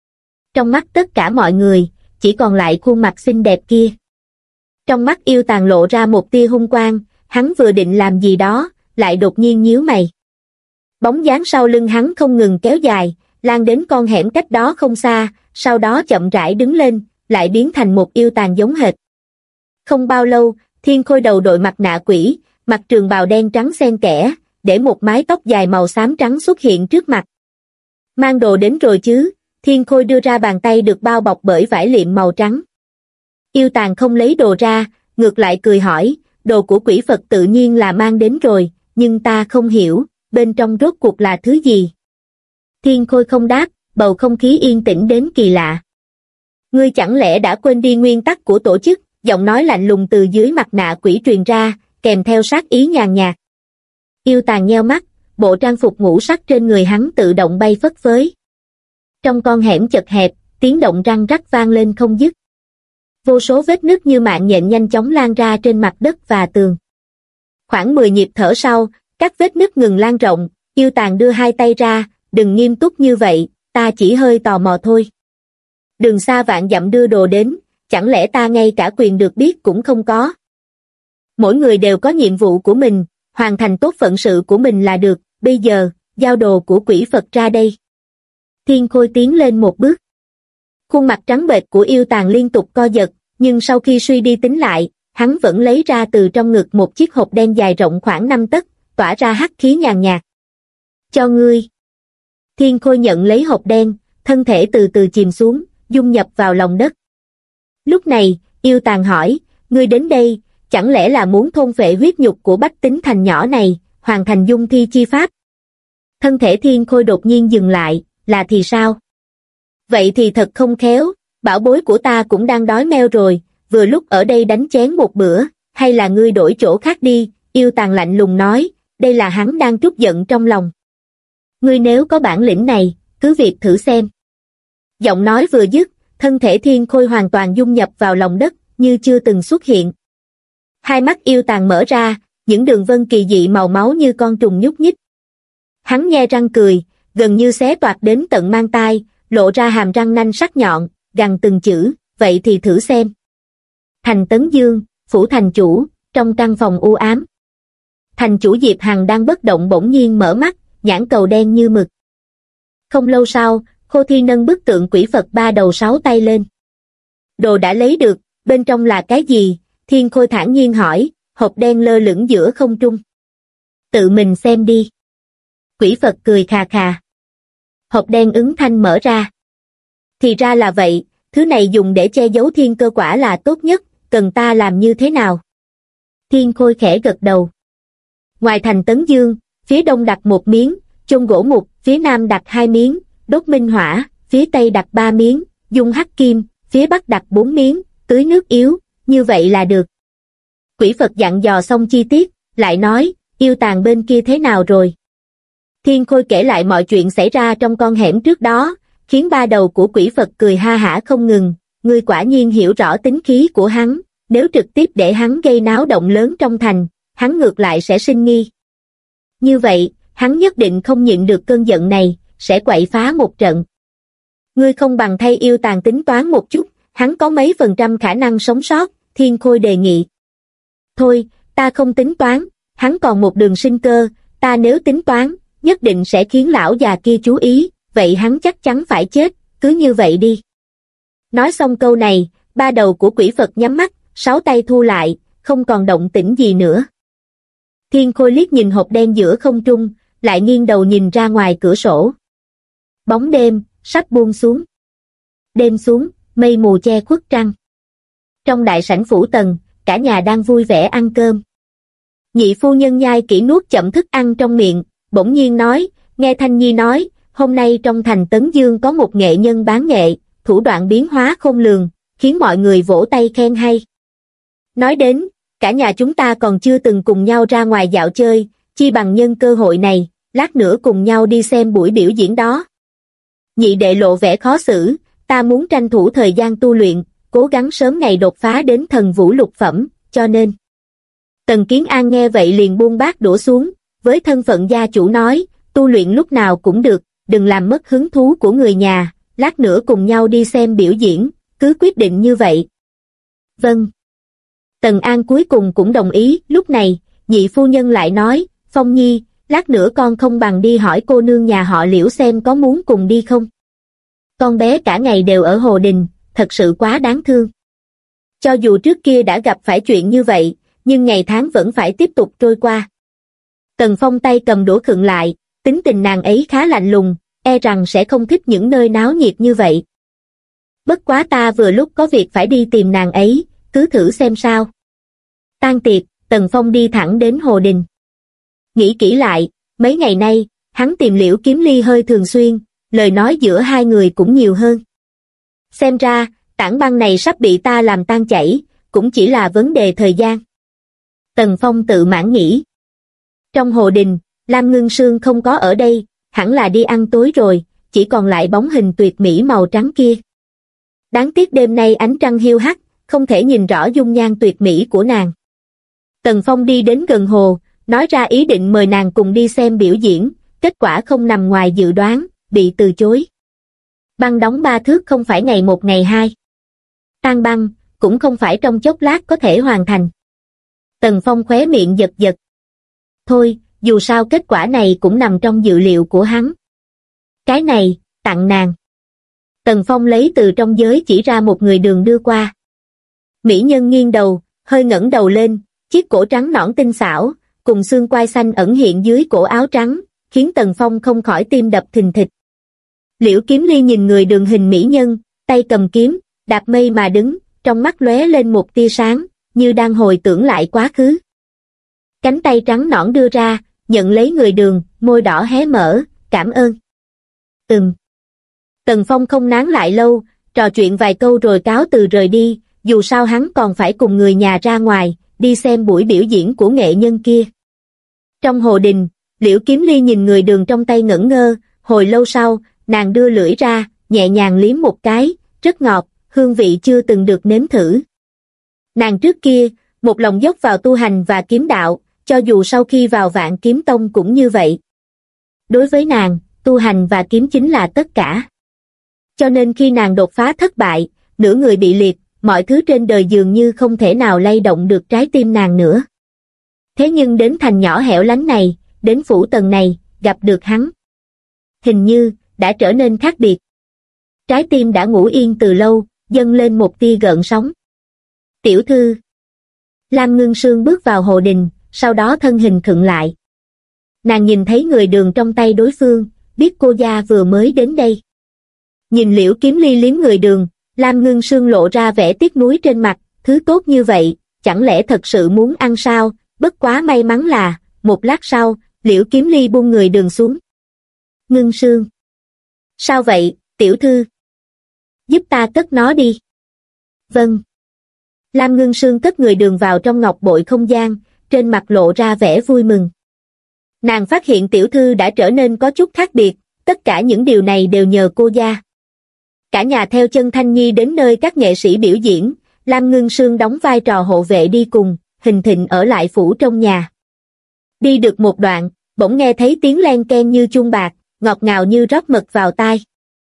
Trong mắt tất cả mọi người, chỉ còn lại khuôn mặt xinh đẹp kia. Trong mắt yêu tàn lộ ra một tia hung quang, hắn vừa định làm gì đó, lại đột nhiên nhíu mày. Bóng dáng sau lưng hắn không ngừng kéo dài, lan đến con hẻm cách đó không xa, sau đó chậm rãi đứng lên, lại biến thành một yêu tàn giống hệt. Không bao lâu, Thiên Khôi đầu đội mặt nạ quỷ, mặc trường bào đen trắng xen kẽ, để một mái tóc dài màu xám trắng xuất hiện trước mặt. Mang đồ đến rồi chứ, Thiên Khôi đưa ra bàn tay được bao bọc bởi vải liệm màu trắng. Yêu Tàn không lấy đồ ra, ngược lại cười hỏi, đồ của quỷ Phật tự nhiên là mang đến rồi, nhưng ta không hiểu, bên trong rốt cuộc là thứ gì? Thiên Khôi không đáp, bầu không khí yên tĩnh đến kỳ lạ. Ngươi chẳng lẽ đã quên đi nguyên tắc của tổ chức? Giọng nói lạnh lùng từ dưới mặt nạ quỷ truyền ra, kèm theo sát ý nhàn nhạt. Yêu Tàn nheo mắt, bộ trang phục ngũ sắc trên người hắn tự động bay phất phới. Trong con hẻm chật hẹp, tiếng động răng rắc vang lên không dứt. Vô số vết nứt như mạng nhện nhanh chóng lan ra trên mặt đất và tường. Khoảng 10 nhịp thở sau, các vết nứt ngừng lan rộng, Yêu Tàn đưa hai tay ra, đừng nghiêm túc như vậy, ta chỉ hơi tò mò thôi. Đường xa vạn dặm đưa đồ đến, chẳng lẽ ta ngay cả quyền được biết cũng không có. Mỗi người đều có nhiệm vụ của mình, hoàn thành tốt phận sự của mình là được, bây giờ, giao đồ của quỷ Phật ra đây. Thiên Khôi tiến lên một bước. Khuôn mặt trắng bệch của Yêu Tàn liên tục co giật, nhưng sau khi suy đi tính lại, hắn vẫn lấy ra từ trong ngực một chiếc hộp đen dài rộng khoảng 5 tấc, tỏa ra hắc khí nhàn nhạt. Cho ngươi. Thiên Khôi nhận lấy hộp đen, thân thể từ từ chìm xuống, dung nhập vào lòng đất. Lúc này, Yêu Tàn hỏi, ngươi đến đây, chẳng lẽ là muốn thôn phệ huyết nhục của bách tính thành nhỏ này, hoàn thành dung thi chi pháp? Thân thể Thiên Khôi đột nhiên dừng lại, là thì sao? Vậy thì thật không khéo, bảo bối của ta cũng đang đói meo rồi, vừa lúc ở đây đánh chén một bữa, hay là ngươi đổi chỗ khác đi, Yêu Tàn lạnh lùng nói, đây là hắn đang trút giận trong lòng. Ngươi nếu có bản lĩnh này, cứ việc thử xem. Giọng nói vừa dứt, thân thể Thiên Khôi hoàn toàn dung nhập vào lòng đất, như chưa từng xuất hiện. Hai mắt Yêu Tàn mở ra, những đường vân kỳ dị màu máu như con trùng nhúc nhích. Hắn nhe răng cười, gần như xé toạc đến tận mang tai, lộ ra hàm răng nanh sắc nhọn, gằn từng chữ, vậy thì thử xem. Thành Tấn Dương, phủ thành chủ, trong căn phòng u ám. Thành chủ Diệp Hằng đang bất động bỗng nhiên mở mắt, nhãn cầu đen như mực. Không lâu sau, Khô Thi nâng bức tượng quỷ Phật 3 đầu 6 tay lên. Đồ đã lấy được, bên trong là cái gì? Thiên Khôi thản nhiên hỏi, hộp đen lơ lửng giữa không trung. Tự mình xem đi. Quỷ Phật cười khà khà. Hộp đen ứng thanh mở ra. Thì ra là vậy, thứ này dùng để che giấu thiên cơ quả là tốt nhất, cần ta làm như thế nào? Thiên Khôi khẽ gật đầu. Ngoài thành Tấn Dương, phía đông đặt 1 miếng, chôn gỗ mục, phía nam đặt 2 miếng, đốt minh hỏa, phía tây đặt 3 miếng, dung hắc kim, phía bắc đặt 4 miếng, tưới nước yếu, như vậy là được. Quỷ Phật dặn dò xong chi tiết, lại nói, Yêu Tàn bên kia thế nào rồi? Thiên Khôi kể lại mọi chuyện xảy ra trong con hẻm trước đó, khiến 3 đầu của quỷ Phật cười ha hả không ngừng, ngươi quả nhiên hiểu rõ tính khí của hắn, nếu trực tiếp để hắn gây náo động lớn trong thành, hắn ngược lại sẽ sinh nghi. Như vậy, hắn nhất định không nhịn được cơn giận này, sẽ quậy phá một trận. Ngươi không bằng thay Yêu Tàn tính toán một chút, hắn có mấy % khả năng sống sót, Thiên Khôi đề nghị. Thôi, ta không tính toán, hắn còn một đường sinh cơ, ta nếu tính toán, nhất định sẽ khiến lão già kia chú ý, vậy hắn chắc chắn phải chết, cứ như vậy đi. Nói xong câu này, 3 đầu của quỷ Phật nhắm mắt, 6 tay thu lại, không còn động tĩnh gì nữa. Thiên Khôi liếc nhìn hộp đen giữa không trung, lại nghiêng đầu nhìn ra ngoài cửa sổ. Bóng đêm, sắp buông xuống. Đêm xuống, mây mù che khuất trăng. Trong đại sảnh phủ Tần, cả nhà đang vui vẻ ăn cơm. Nhị phu nhân nhai kỹ nuốt chậm thức ăn trong miệng, bỗng nhiên nói, nghe Thanh Nhi nói, hôm nay trong thành Tấn Dương có một nghệ nhân bán nghệ, thủ đoạn biến hóa khôn lường, khiến mọi người vỗ tay khen hay. Nói đến, cả nhà chúng ta còn chưa từng cùng nhau ra ngoài dạo chơi, chi bằng nhân cơ hội này, lát nữa cùng nhau đi xem buổi biểu diễn đó. Nhị đệ lộ vẻ khó xử, ta muốn tranh thủ thời gian tu luyện, cố gắng sớm ngày đột phá đến thần vũ lục phẩm, cho nên. Tần Kiến An nghe vậy liền buông bát đũa xuống, với thân phận gia chủ nói, tu luyện lúc nào cũng được, đừng làm mất hứng thú của người nhà, lát nữa cùng nhau đi xem biểu diễn, cứ quyết định như vậy. Vâng. Tần An cuối cùng cũng đồng ý, lúc này, nhị phu nhân lại nói, Phong Nhi, lát nữa con không bằng đi hỏi cô nương nhà họ Liễu xem có muốn cùng đi không. Con bé cả ngày đều ở Hồ Đình, thật sự quá đáng thương. Cho dù trước kia đã gặp phải chuyện như vậy, nhưng ngày tháng vẫn phải tiếp tục trôi qua. Tần Phong tay cầm đũa khựng lại, tính tình nàng ấy khá lạnh lùng, e rằng sẽ không thích những nơi náo nhiệt như vậy. Bất quá ta vừa lúc có việc phải đi tìm nàng ấy, cứ thử xem sao. Tan tiệc, Tần Phong đi thẳng đến Hồ Đình. Nghĩ kỹ lại, mấy ngày nay, hắn tìm Liễu Kiếm Ly hơi thường xuyên, lời nói giữa hai người cũng nhiều hơn. Xem ra, tảng băng này sắp bị ta làm tan chảy, cũng chỉ là vấn đề thời gian. Tần Phong tự mãn nghĩ. Trong Hồ Đình, Lam Ngưng Sương không có ở đây, hẳn là đi ăn tối rồi, chỉ còn lại bóng hình tuyệt mỹ màu trắng kia. Đáng tiếc đêm nay ánh trăng hiu hắt, không thể nhìn rõ dung nhan tuyệt mỹ của nàng. Tần Phong đi đến gần hồ, nói ra ý định mời nàng cùng đi xem biểu diễn, kết quả không nằm ngoài dự đoán, bị từ chối. Băng đóng 3 thước không phải ngày 1 ngày 2. Tan băng, cũng không phải trong chốc lát có thể hoàn thành. Tần Phong khóe miệng giật giật. Thôi, dù sao kết quả này cũng nằm trong dự liệu của hắn. Cái này, tặng nàng. Tần Phong lấy từ trong giới chỉ ra một người đường đưa qua. Mỹ nhân nghiêng đầu, hơi ngẩng đầu lên, chiếc cổ trắng nõn tinh xảo, cùng xương quai xanh ẩn hiện dưới cổ áo trắng, khiến Tần Phong không khỏi tim đập thình thịch. Liễu Kiếm Ly nhìn người đường hình mỹ nhân, tay cầm kiếm, đạp mây mà đứng, trong mắt lóe lên một tia sáng, như đang hồi tưởng lại quá khứ. Cánh tay trắng nõn đưa ra, nhận lấy người đường, môi đỏ hé mở, cảm ơn. Tần Phong không nán lại lâu, trò chuyện vài câu rồi cáo từ rời đi, dù sao hắn còn phải cùng người nhà ra ngoài, đi xem buổi biểu diễn của nghệ nhân kia. Trong Hồ Đình, Liễu Kiếm Ly nhìn người đường trong tay ngẩn ngơ, hồi lâu sau, nàng đưa lưỡi ra, nhẹ nhàng liếm một cái, rất ngọt, hương vị chưa từng được nếm thử. Nàng trước kia, một lòng dốc vào tu hành và kiếm đạo, cho dù sau khi vào Vạn Kiếm Tông cũng như vậy. Đối với nàng, tu hành và kiếm chính là tất cả. Cho nên khi nàng đột phá thất bại, nửa người bị liệt, mọi thứ trên đời dường như không thể nào lay động được trái tim nàng nữa. Thế nhưng đến thành nhỏ hẻo lánh này, đến phủ Tần này, gặp được hắn. Hình như, đã trở nên khác biệt. Trái tim đã ngủ yên từ lâu, dâng lên một tia gợn sóng. Tiểu thư. Lam Ngưng Sương bước vào Hồ Đình, sau đó thân hình khựng lại. Nàng nhìn thấy người đường trong tay đối phương, biết cô gia vừa mới đến đây. Nhìn Liễu Kiếm Ly liếm người đường, Lam Ngưng Sương lộ ra vẻ tiếc nuối trên mặt, thứ tốt như vậy, chẳng lẽ thật sự muốn ăn sao? Bất quá may mắn là, một lát sau, Liễu Kiếm Ly buông người đường xuống. Ngưng Sương. Sao vậy, tiểu thư? Giúp ta cất nó đi. Vâng. Lam Ngưng Sương cất người đường vào trong ngọc bội không gian, trên mặt lộ ra vẻ vui mừng. Nàng phát hiện tiểu thư đã trở nên có chút khác biệt, tất cả những điều này đều nhờ cô gia. Cả nhà theo chân Thanh Nhi đến nơi các nghệ sĩ biểu diễn, Lam Ngưng Sương đóng vai trò hộ vệ đi cùng, Hình Thịnh ở lại phủ trong nhà. Đi được một đoạn, bỗng nghe thấy tiếng len ken như chuông bạc, ngọt ngào như rót mật vào tai.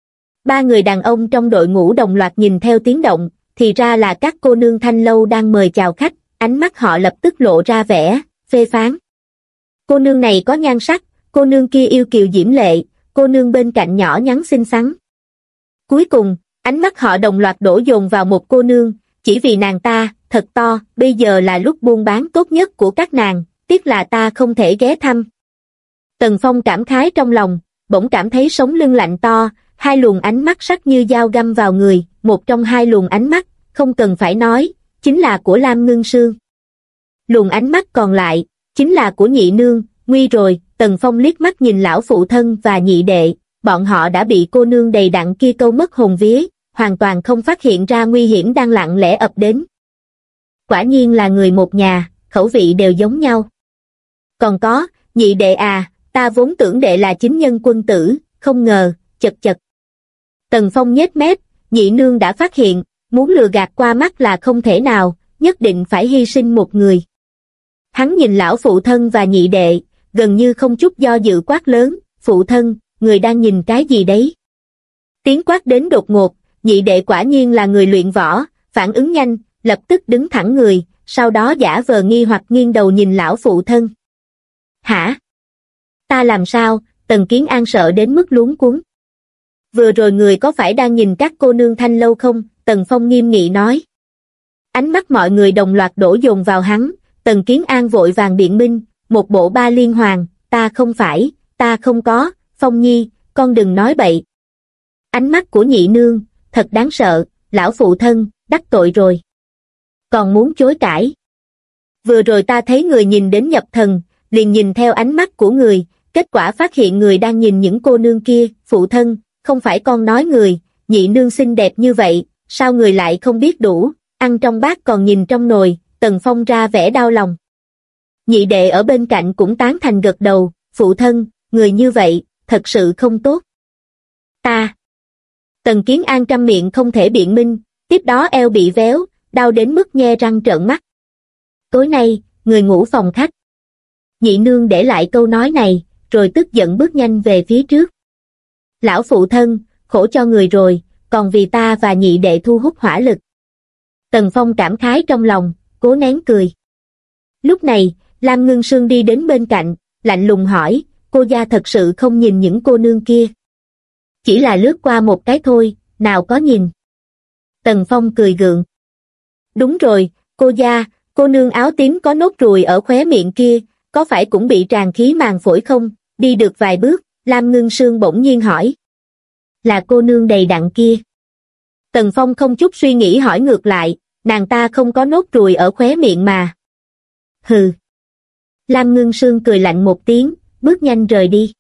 3 người đàn ông trong đội ngũ đồng loạt nhìn theo tiếng động, thì ra là các cô nương Thanh lâu đang mời chào khách, ánh mắt họ lập tức lộ ra vẻ phê phán. Cô nương này có nhan sắc, cô nương kia yêu kiều diễm lệ, cô nương bên cạnh nhỏ nhắn xinh xắn. Cuối cùng, ánh mắt họ đồng loạt đổ dồn vào một cô nương, chỉ vì nàng ta, thật to, bây giờ là lúc buôn bán tốt nhất của các nàng, tiếc là ta không thể ghé thăm. Tần Phong cảm khái trong lòng, bỗng cảm thấy sống lưng lạnh to, 2 luồng ánh mắt sắc như dao găm vào người, một trong 2 luồng ánh mắt, không cần phải nói, chính là của Lam Ngưng Sương. Luồng ánh mắt còn lại, chính là của nhị nương, nguy rồi. Tần Phong liếc mắt nhìn lão phụ thân và nhị đệ, bọn họ đã bị cô nương đầy đặn kia câu mất hồn vía, hoàn toàn không phát hiện ra nguy hiểm đang lặng lẽ ập đến. Quả nhiên là người một nhà, khẩu vị đều giống nhau. Còn có, nhị đệ à, ta vốn tưởng đệ là chính nhân quân tử, không ngờ, chật chật. Tần Phong nhếch mép, nhị nương đã phát hiện, muốn lừa gạt qua mắt là không thể nào, nhất định phải hy sinh một người. Hắn nhìn lão phụ thân và nhị đệ, gần như không chút do dự quát lớn, phụ thân, người đang nhìn cái gì đấy? Tiếng quát đến đột ngột, nhị đệ quả nhiên là người luyện võ, phản ứng nhanh, lập tức đứng thẳng người, sau đó giả vờ nghi hoặc nghiêng đầu nhìn lão phụ thân. Hả? Ta làm sao? Tần Kiến An sợ đến mức luống cuống. Vừa rồi người có phải đang nhìn các cô nương Thanh lâu không? Tần Phong nghiêm nghị nói. Ánh mắt mọi người đồng loạt đổ dồn vào hắn, Tần Kiến An vội vàng biện minh, một bộ ba liên hoàn, ta không phải, ta không có, Phong Nhi, con đừng nói bậy. Ánh mắt của nhị nương, thật đáng sợ, lão phụ thân, đắc tội rồi. Còn muốn chối cãi. Vừa rồi ta thấy người nhìn đến nhập thần, liền nhìn theo ánh mắt của người, kết quả phát hiện người đang nhìn những cô nương kia, phụ thân, không phải con nói người, nhị nương xinh đẹp như vậy, sao người lại không biết đủ, ăn trong bát còn nhìn trong nồi, Tần Phong ra vẻ đau lòng. Nhị đệ ở bên cạnh cũng tán thành gật đầu, phụ thân, người như vậy, thật sự không tốt. Ta. Tần Kiến An trăm miệng không thể biện minh, tiếp đó eo bị véo, đau đến mức nhe răng trợn mắt. Tối nay, người ngủ phòng khách. Nhị nương để lại câu nói này, rồi tức giận bước nhanh về phía trước. Lão phụ thân, khổ cho người rồi, còn vì ta và nhị đệ thu hút hỏa lực. Tần Phong cảm khái trong lòng, cố nén cười. Lúc này, Lam Ngưng Sương đi đến bên cạnh, lạnh lùng hỏi, cô gia thật sự không nhìn những cô nương kia. Chỉ là lướt qua một cái thôi, nào có nhìn. Tần Phong cười gượng. Đúng rồi, cô gia, cô nương áo tím có nốt ruồi ở khóe miệng kia, có phải cũng bị tràn khí màng phổi không? Đi được vài bước, Lam Ngưng Sương bỗng nhiên hỏi. Là cô nương đầy đặn kia. Tần Phong không chút suy nghĩ hỏi ngược lại, nàng ta không có nốt ruồi ở khóe miệng mà. Hừ. Lam Ngưng Sương cười lạnh một tiếng, bước nhanh rời đi.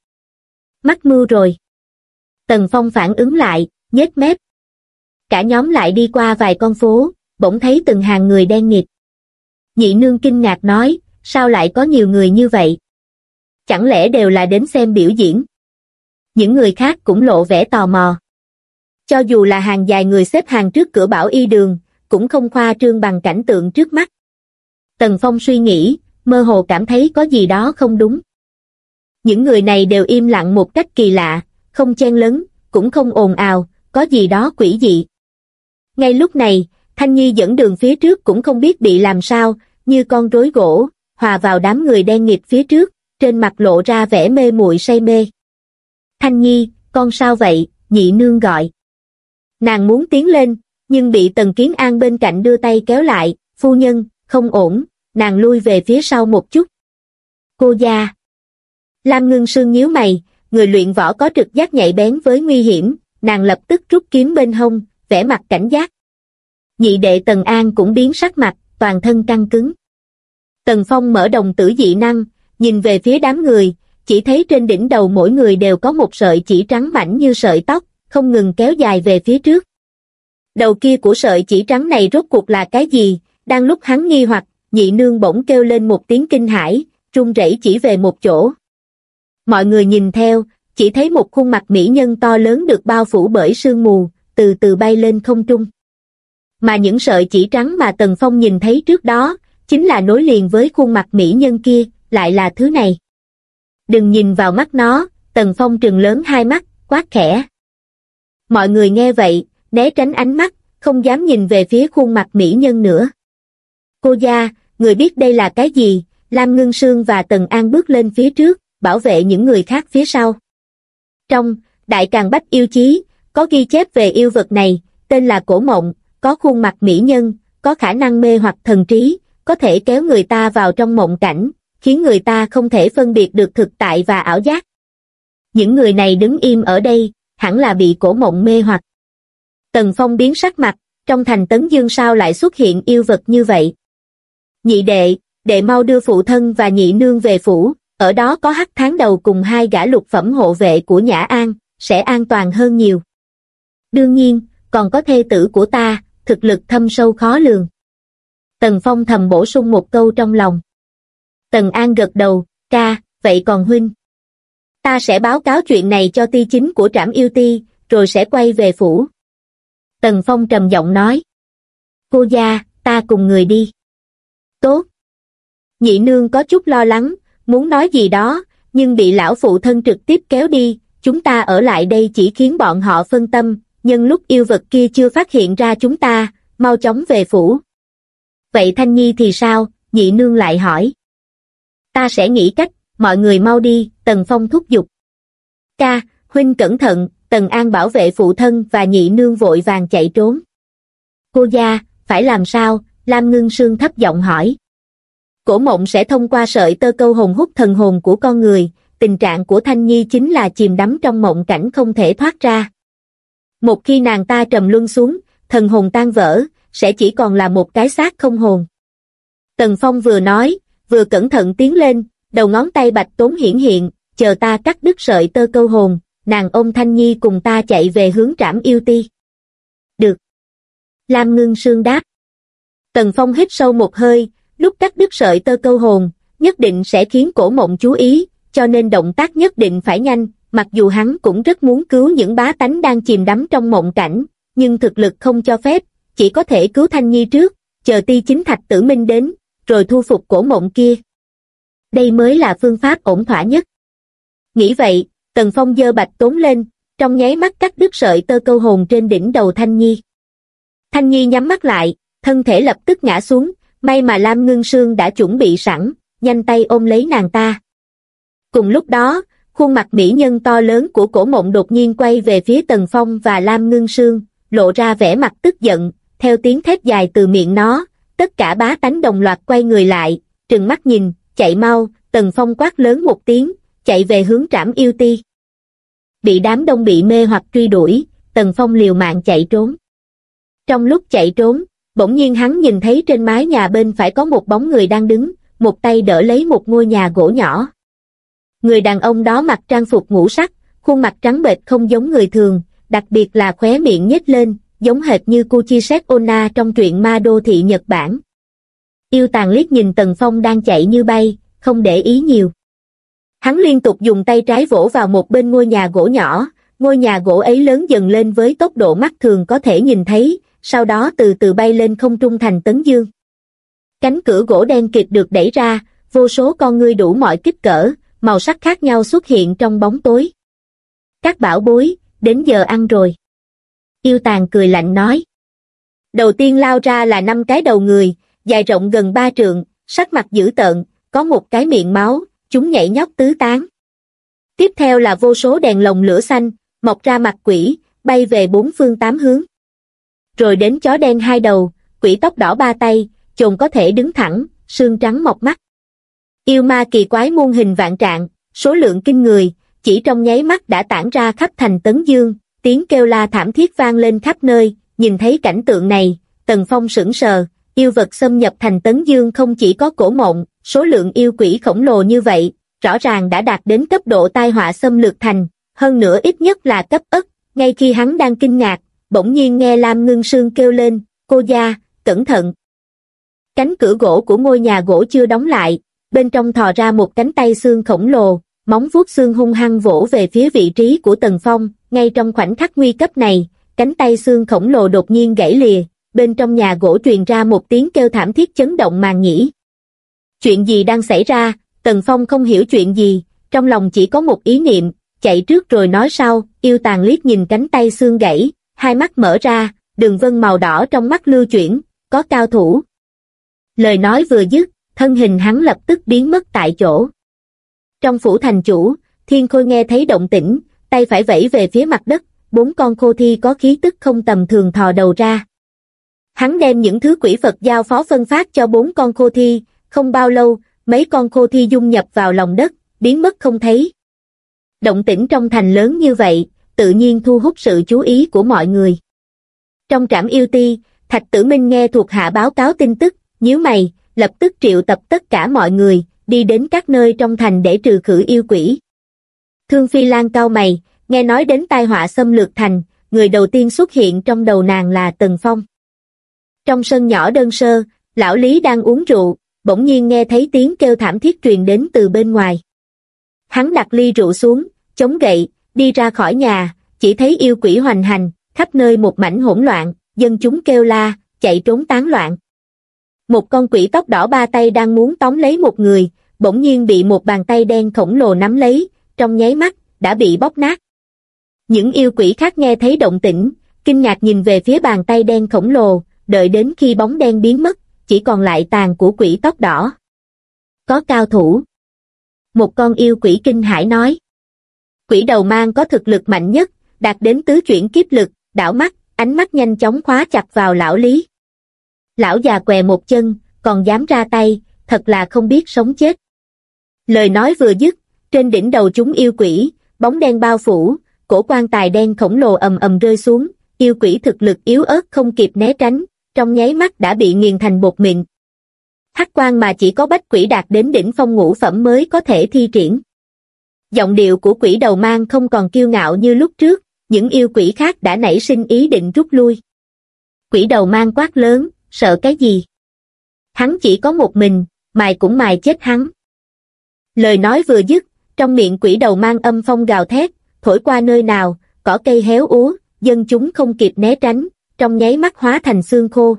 Mắc mưu rồi. Tần Phong phản ứng lại, nhếch mép. Cả nhóm lại đi qua vài con phố, bỗng thấy từng hàng người đen nghịt. Nhị nương kinh ngạc nói, sao lại có nhiều người như vậy? Chẳng lẽ đều là đến xem biểu diễn? Những người khác cũng lộ vẻ tò mò. Cho dù là hàng dài người xếp hàng trước cửa Bảo Y đường, cũng không khoa trương bằng cảnh tượng trước mắt. Tần Phong suy nghĩ, mơ hồ cảm thấy có gì đó không đúng. Những người này đều im lặng một cách kỳ lạ, không chen lấn, cũng không ồn ào, có gì đó quỷ dị. Ngay lúc này, Thanh Nhi dẫn đường phía trước cũng không biết bị làm sao, như con rối gỗ, hòa vào đám người đen nghịt phía trước, trên mặt lộ ra vẻ mê muội say mê. Thanh Nhi, con sao vậy? Nhị nương gọi. Nàng muốn tiến lên, nhưng bị Tần Kiến An bên cạnh đưa tay kéo lại, phu nhân, không ổn, nàng lui về phía sau một chút. Cô gia. Lam Ngưng Sương nhíu mày, người luyện võ có trực giác nhạy bén với nguy hiểm, nàng lập tức rút kiếm bên hông, vẻ mặt cảnh giác. Nhị đệ Tần An cũng biến sắc mặt, toàn thân căng cứng. Tần Phong mở đồng tử dị năng, nhìn về phía đám người, chỉ thấy trên đỉnh đầu mỗi người đều có một sợi chỉ trắng mảnh như sợi tóc, không ngừng kéo dài về phía trước. Đầu kia của sợi chỉ trắng này rốt cuộc là cái gì? Đang lúc hắn nghi hoặc, nhị nương bỗng kêu lên một tiếng kinh hãi, run rẩy chỉ về một chỗ. Mọi người nhìn theo, chỉ thấy một khuôn mặt mỹ nhân to lớn được bao phủ bởi sương mù, từ từ bay lên không trung. Mà những sợi chỉ trắng mà Tần Phong nhìn thấy trước đó, chính là nối liền với khuôn mặt mỹ nhân kia, lại là thứ này. Đừng nhìn vào mắt nó, Tần Phong trừng lớn hai mắt, quát khẽ. Mọi người nghe vậy, né tránh ánh mắt, không dám nhìn về phía khuôn mặt mỹ nhân nữa. Cô gia, người biết đây là cái gì? Lam Ngưng Sương và Tần An bước lên phía trước, bảo vệ những người khác phía sau. Trong Đại Càn Bách Yêu Chí, có ghi chép về yêu vật này, tên là Cổ Mộng, có khuôn mặt mỹ nhân, có khả năng mê hoặc thần trí, có thể kéo người ta vào trong mộng cảnh, khiến người ta không thể phân biệt được thực tại và ảo giác. Những người này đứng im ở đây, hẳn là bị Cổ Mộng mê hoặc. Tần Phong biến sắc mặt, trong thành Tấn Dương sao lại xuất hiện yêu vật như vậy? Nhị đệ, đệ mau đưa phụ thân và nhị nương về phủ, ở đó có Hắc Tháng Đầu cùng hai gã lục phẩm hộ vệ của Nhã An, sẽ an toàn hơn nhiều. Đương nhiên, còn có thê tử của ta, thực lực thâm sâu khó lường. Tần Phong thầm bổ sung một câu trong lòng. Tần An gật đầu, ca, vậy còn huynh? Ta sẽ báo cáo chuyện này cho ty chính của Trảm Yêu Ti, rồi sẽ quay về phủ. Tần Phong trầm giọng nói. Cô gia, ta cùng người đi. Tốt. Nhị nương có chút lo lắng, muốn nói gì đó, nhưng bị lão phụ thân trực tiếp kéo đi, chúng ta ở lại đây chỉ khiến bọn họ phân tâm, nhân lúc yêu vật kia chưa phát hiện ra chúng ta, mau chóng về phủ. Vậy Thanh Nhi thì sao? Nhị nương lại hỏi. Ta sẽ nghĩ cách, mọi người mau đi, Tần Phong thúc giục. Ca, huynh cẩn thận, Tần An bảo vệ phụ thân và nhị nương vội vàng chạy trốn. Cô gia, phải làm sao? Lam Ngưng Sương thấp giọng hỏi. Cổ Mộng sẽ thông qua sợi tơ câu hồn hút thần hồn của con người, tình trạng của Thanh Nhi chính là chìm đắm trong mộng cảnh không thể thoát ra. Một khi nàng ta trầm luân xuống, thần hồn tan vỡ, sẽ chỉ còn là một cái xác không hồn. Tần Phong vừa nói, vừa cẩn thận tiến lên, đầu ngón tay bạch tốn hiển hiện, chờ ta cắt đứt sợi tơ câu hồn, nàng ôm Thanh Nhi cùng ta chạy về hướng Trảm Yêu Ti. Được. Lam Ngưng Sương đáp. Tần Phong hít sâu một hơi, lúc cắt đứt sợi tơ câu hồn, nhất định sẽ khiến Cổ Mộng chú ý, cho nên động tác nhất định phải nhanh, mặc dù hắn cũng rất muốn cứu những bá tánh đang chìm đắm trong mộng cảnh, nhưng thực lực không cho phép, chỉ có thể cứu Thanh Nhi trước, chờ Ti Chính Thạch Tử Minh đến, rồi thu phục Cổ Mộng kia. Đây mới là phương pháp ổn thỏa nhất. Nghĩ vậy, Tần Phong giơ bạch tốn lên, trong nháy mắt cắt đứt sợi tơ câu hồn trên đỉnh đầu Thanh Nhi. Thanh Nhi nhắm mắt lại, thân thể lập tức ngã xuống, may mà Lam Ngưng Sương đã chuẩn bị sẵn, nhanh tay ôm lấy nàng ta. Cùng lúc đó, khuôn mặt mỹ nhân to lớn của Cổ Mộng đột nhiên quay về phía Tần Phong và Lam Ngưng Sương, lộ ra vẻ mặt tức giận, theo tiếng thét dài từ miệng nó, tất cả bá tánh đồng loạt quay người lại, trừng mắt nhìn, chạy mau, Tần Phong quát lớn một tiếng, chạy về hướng Trảm Yêu Ti. Bị đám đông bị mê hoặc truy đuổi, Tần Phong liều mạng chạy trốn. Trong lúc chạy trốn, bỗng nhiên hắn nhìn thấy trên mái nhà bên phải có một bóng người đang đứng, một tay đỡ lấy một ngôi nhà gỗ nhỏ. Người đàn ông đó mặc trang phục ngũ sắc, khuôn mặt trắng bệch không giống người thường, đặc biệt là khóe miệng nhếch lên, giống hệt như Kuchisek Onna trong truyện ma đô thị Nhật Bản. Yêu Tàn liếc nhìn Tần Phong đang chạy như bay, không để ý nhiều. Hắn liên tục dùng tay trái vỗ vào một bên ngôi nhà gỗ nhỏ, ngôi nhà gỗ ấy lớn dần lên với tốc độ mắt thường có thể nhìn thấy, sau đó từ từ bay lên không trung thành tấn dương. Cánh cửa gỗ đen kịt được đẩy ra, vô số con ngươi đủ mọi kích cỡ, màu sắc khác nhau xuất hiện trong bóng tối. Các bảo bối, đến giờ ăn rồi. Yêu Tàn cười lạnh nói. Đầu tiên lao ra là 5 cái đầu người, dài rộng gần 3 trượng, sắc mặt dữ tợn, có một cái miệng máu, chúng nhảy nhót tứ tán. Tiếp theo là vô số đèn lồng lửa xanh, mọc ra mặt quỷ, bay về 4 phương 8 hướng. Rồi đến chó đen 2 đầu, quỷ tóc đỏ 3 tay, chồn có thể đứng thẳng, xương trắng mọc mắt. Yêu ma kỳ quái muôn hình vạn trạng, số lượng kinh người, chỉ trong nháy mắt đã tản ra khắp thành tấn dương, tiếng kêu la thảm thiết vang lên khắp nơi. Nhìn thấy cảnh tượng này, Tần Phong sững sờ, yêu vật xâm nhập thành tấn dương không chỉ có Cổ Mộng, số lượng yêu quỷ khổng lồ như vậy, rõ ràng đã đạt đến cấp độ tai họa xâm lược thành, hơn nữa ít nhất là cấp ất. Ngay khi hắn đang kinh ngạc, bỗng nhiên nghe Lam Ngưng Sương kêu lên, cô gia, cẩn thận. Cánh cửa gỗ của ngôi nhà gỗ chưa đóng lại, bên trong thò ra một cánh tay xương khổng lồ, móng vuốt xương hung hăng vỗ về phía vị trí của Tần Phong. Ngay trong khoảnh khắc nguy cấp này, cánh tay xương khổng lồ đột nhiên gãy lìa, bên trong nhà gỗ truyền ra một tiếng kêu thảm thiết chấn động màng nhĩ. Chuyện gì đang xảy ra? Tần Phong không hiểu chuyện gì, trong lòng chỉ có một ý niệm, chạy trước rồi nói sau. Yêu Tàn liếc nhìn cánh tay xương gãy, hai mắt mở ra, đường vân màu đỏ trong mắt lưu chuyển, có cao thủ. Lời nói vừa dứt, thân hình hắn lập tức biến mất tại chỗ. Trong phủ thành chủ, Thiên Khôi nghe thấy động tĩnh, tay phải vẫy về phía mặt đất, 4 con khô thi có khí tức không tầm thường thò đầu ra. Hắn đem những thứ quỷ Phật giao phó phân phát cho 4 con khô thi, không bao lâu, mấy con khô thi dung nhập vào lòng đất, biến mất không thấy. Động tĩnh trong thành lớn như vậy, tự nhiên thu hút sự chú ý của mọi người. Trong Trảm Yêu Ti, Thạch Tử Minh nghe thuộc hạ báo cáo tin tức, nhíu mày, lập tức triệu tập tất cả mọi người, đi đến các nơi trong thành để trừ khử yêu quỷ. Thương Phi Lan cau mày, nghe nói đến tai họa xâm lược thành, người đầu tiên xuất hiện trong đầu nàng là Tần Phong. Trong sân nhỏ đơn sơ, lão Lý đang uống rượu, bỗng nhiên nghe thấy tiếng kêu thảm thiết truyền đến từ bên ngoài. Hắn đặt ly rượu xuống, chống gậy, đi ra khỏi nhà, chỉ thấy yêu quỷ hoành hành, khắp nơi một mảnh hỗn loạn, dân chúng kêu la, chạy trốn tán loạn. Một con quỷ tóc đỏ 3 tay đang muốn tóm lấy một người, bỗng nhiên bị một bàn tay đen khổng lồ nắm lấy, trong nháy mắt, đã bị bóp nát. Những yêu quỷ khác nghe thấy động tĩnh, kinh ngạc nhìn về phía bàn tay đen khổng lồ, đợi đến khi bóng đen biến mất, chỉ còn lại tàn của quỷ tóc đỏ. Có cao thủ. Một con yêu quỷ kinh hãi nói. Quỷ đầu mang có thực lực mạnh nhất, đạt đến tứ chuyển kiếp lực, đảo mắt, ánh mắt nhanh chóng khóa chặt vào lão Lý. Lão già què một chân, còn dám ra tay, thật là không biết sống chết. Lời nói vừa dứt, Trên đỉnh đầu chúng yêu quỷ, bóng đen bao phủ, cổ quan tài đen khổng lồ ầm ầm rơi xuống, yêu quỷ thực lực yếu ớt không kịp né tránh, trong nháy mắt đã bị nghiền thành bột mịn. Hắc quan mà chỉ có bách quỷ đạt đến đỉnh phong ngũ phẩm mới có thể thi triển. Giọng điệu của quỷ đầu mang không còn kiêu ngạo như lúc trước, những yêu quỷ khác đã nảy sinh ý định rút lui. Quỷ đầu mang quát lớn, sợ cái gì? Hắn chỉ có một mình, mài cũng mài chết hắn. Lời nói vừa dứt, trong miệng quỷ đầu mang âm phong gào thét, thổi qua nơi nào, cỏ cây héo úa, dân chúng không kịp né tránh, trong nháy mắt hóa thành xương khô.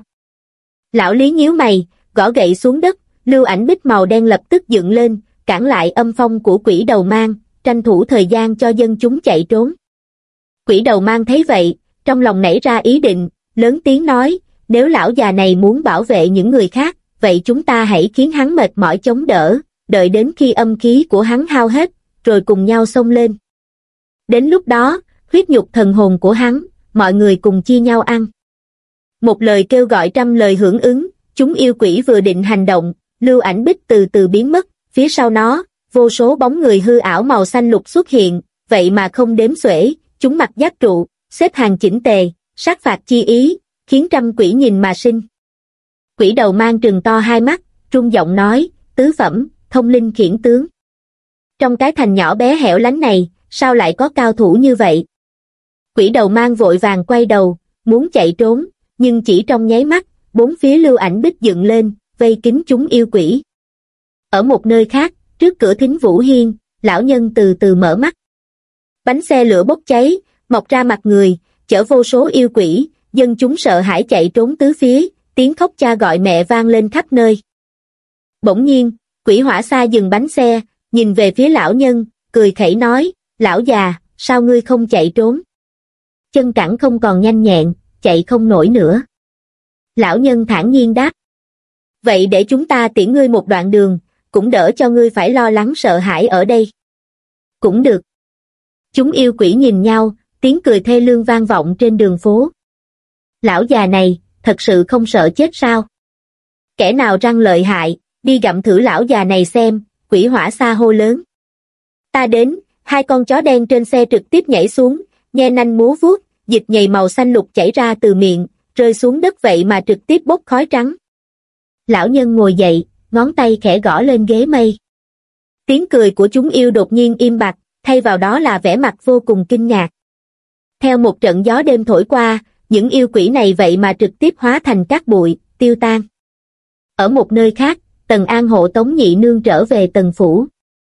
Lão Lý nhíu mày, gõ gậy xuống đất, lưu ảnh bích màu đen lập tức dựng lên, cản lại âm phong của quỷ đầu mang, tranh thủ thời gian cho dân chúng chạy trốn. Quỷ đầu mang thấy vậy, trong lòng nảy ra ý định, lớn tiếng nói, nếu lão già này muốn bảo vệ những người khác, vậy chúng ta hãy khiến hắn mệt mỏi chống đỡ, đợi đến khi âm khí của hắn hao hết, rồi cùng nhau xông lên. Đến lúc đó, huyết nhục thần hồn của hắn, mọi người cùng chia nhau ăn. Một lời kêu gọi trăm lời hưởng ứng, chúng yêu quỷ vừa định hành động, lưu ảnh bích từ từ biến mất, phía sau nó, vô số bóng người hư ảo màu xanh lục xuất hiện, vậy mà không đếm xuể, chúng mặc giáp trụ, xếp hàng chỉnh tề, sát phạt chi ý, khiến trăm quỷ nhìn mà sinh. Quỷ đầu mang trừng to hai mắt, trung giọng nói, tứ phẩm, thông linh khiển tướng. Trong cái thành nhỏ bé hẻo lánh này, sao lại có cao thủ như vậy? Quỷ đầu mang vội vàng quay đầu, muốn chạy trốn, nhưng chỉ trong nháy mắt, bốn phía lưu ảnh bích dựng lên, vây kín chúng yêu quỷ. Ở một nơi khác, trước cửa thính Vũ Hiên, lão nhân từ từ mở mắt. Bánh xe lửa bốc cháy, mọc ra mặt người, chở vô số yêu quỷ, dân chúng sợ hãi chạy trốn tứ phía, tiếng khóc cha gọi mẹ vang lên khắp nơi. Bỗng nhiên, quỷ hỏa xa dừng bánh xe, nhìn về phía lão nhân, cười khẩy nói, lão già, sao ngươi không chạy trốn? Chân cẳng không còn nhanh nhẹn, chạy không nổi nữa. Lão nhân thản nhiên đáp. Vậy để chúng ta tiễn ngươi một đoạn đường, cũng đỡ cho ngươi phải lo lắng sợ hãi ở đây. Cũng được. Chúng yêu quỷ nhìn nhau, tiếng cười thê lương vang vọng trên đường phố. Lão già này, thật sự không sợ chết sao? Kẻ nào răng lợi hại, đi gặm thử lão già này xem, quỷ hỏa xa hô lớn. Ta đến, hai con chó đen trên xe trực tiếp nhảy xuống, nhe nanh múa vuốt, dịch nhầy màu xanh lục chảy ra từ miệng, rơi xuống đất vậy mà trực tiếp bốc khói trắng. Lão nhân ngồi dậy, ngón tay khẽ gõ lên ghế mây. Tiếng cười của chúng yêu đột nhiên im bặt, thay vào đó là vẻ mặt vô cùng kinh ngạc. Theo một trận gió đêm thổi qua, những yêu quỷ này vậy mà trực tiếp hóa thành cát bụi, tiêu tan. Ở một nơi khác, Tần An hộ tống Nhị Nương trở về Tần phủ.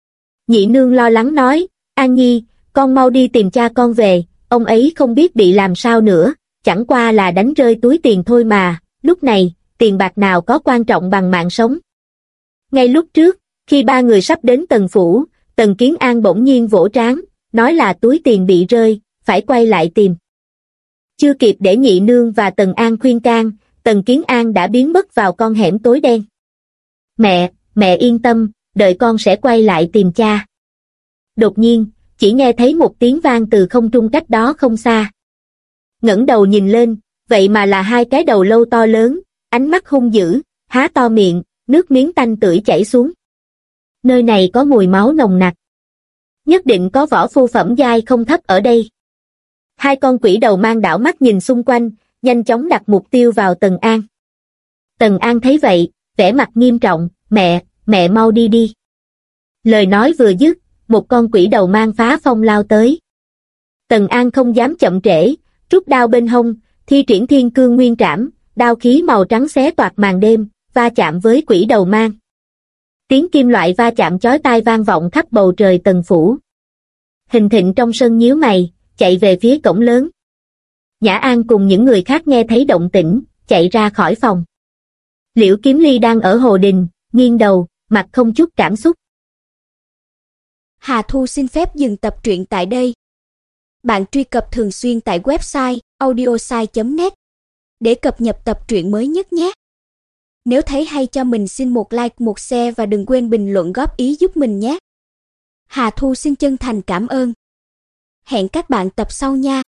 Nhị Nương lo lắng nói, An Nhi, con mau đi tìm cha con về, ông ấy không biết bị làm sao nữa, chẳng qua là đánh rơi túi tiền thôi mà, lúc này, tiền bạc nào có quan trọng bằng mạng sống. Ngay lúc trước, khi ba người sắp đến Tần phủ, Tần Kiến An bỗng nhiên vỗ trán, nói là túi tiền bị rơi, phải quay lại tìm. Chưa kịp để Nhị Nương và Tần An khuyên can, Tần Kiến An đã biến mất vào con hẻm tối đen. Mẹ yên tâm, đợi con sẽ quay lại tìm cha. Đột nhiên, chỉ nghe thấy một tiếng vang từ không trung cách đó không xa. Ngẩng đầu nhìn lên, vậy mà là hai cái đầu lâu to lớn, ánh mắt hung dữ, há to miệng, nước miếng tanh tưởi chảy xuống. Nơi này có mùi máu nồng nặc. Nhất định có võ phu phẩm giai không thấp ở đây. Hai con quỷ đầu mang đảo mắt nhìn xung quanh, nhanh chóng đặt mục tiêu vào Tần An. Tần An thấy vậy, vẻ mặt nghiêm trọng, mẹ mau đi đi. Lời nói vừa dứt, một con quỷ đầu mang phá phong lao tới. Tần An không dám chậm trễ, rút đao bên hông, thi triển thiên cương nguyên trảm, đao khí màu trắng xé toạc màn đêm, va chạm với quỷ đầu mang. Tiếng kim loại va chạm chói tai vang vọng khắp bầu trời Tần phủ. Hình Thịnh trong sân nhíu mày, chạy về phía cổng lớn. Nhã An cùng những người khác nghe thấy động tĩnh, chạy ra khỏi phòng. Liễu Kiếm Ly đang ở hồ đình, nghiêng đầu, mặt không chút cảm xúc. Hà Thu xin phép dừng tập truyện tại đây. Bạn truy cập thường xuyên tại website audiosai.net để cập nhật tập truyện mới nhất nhé. Nếu thấy hay cho mình xin một like, một share và đừng quên bình luận góp ý giúp mình nhé. Hà Thu xin chân thành cảm ơn. Hẹn các bạn tập sau nha.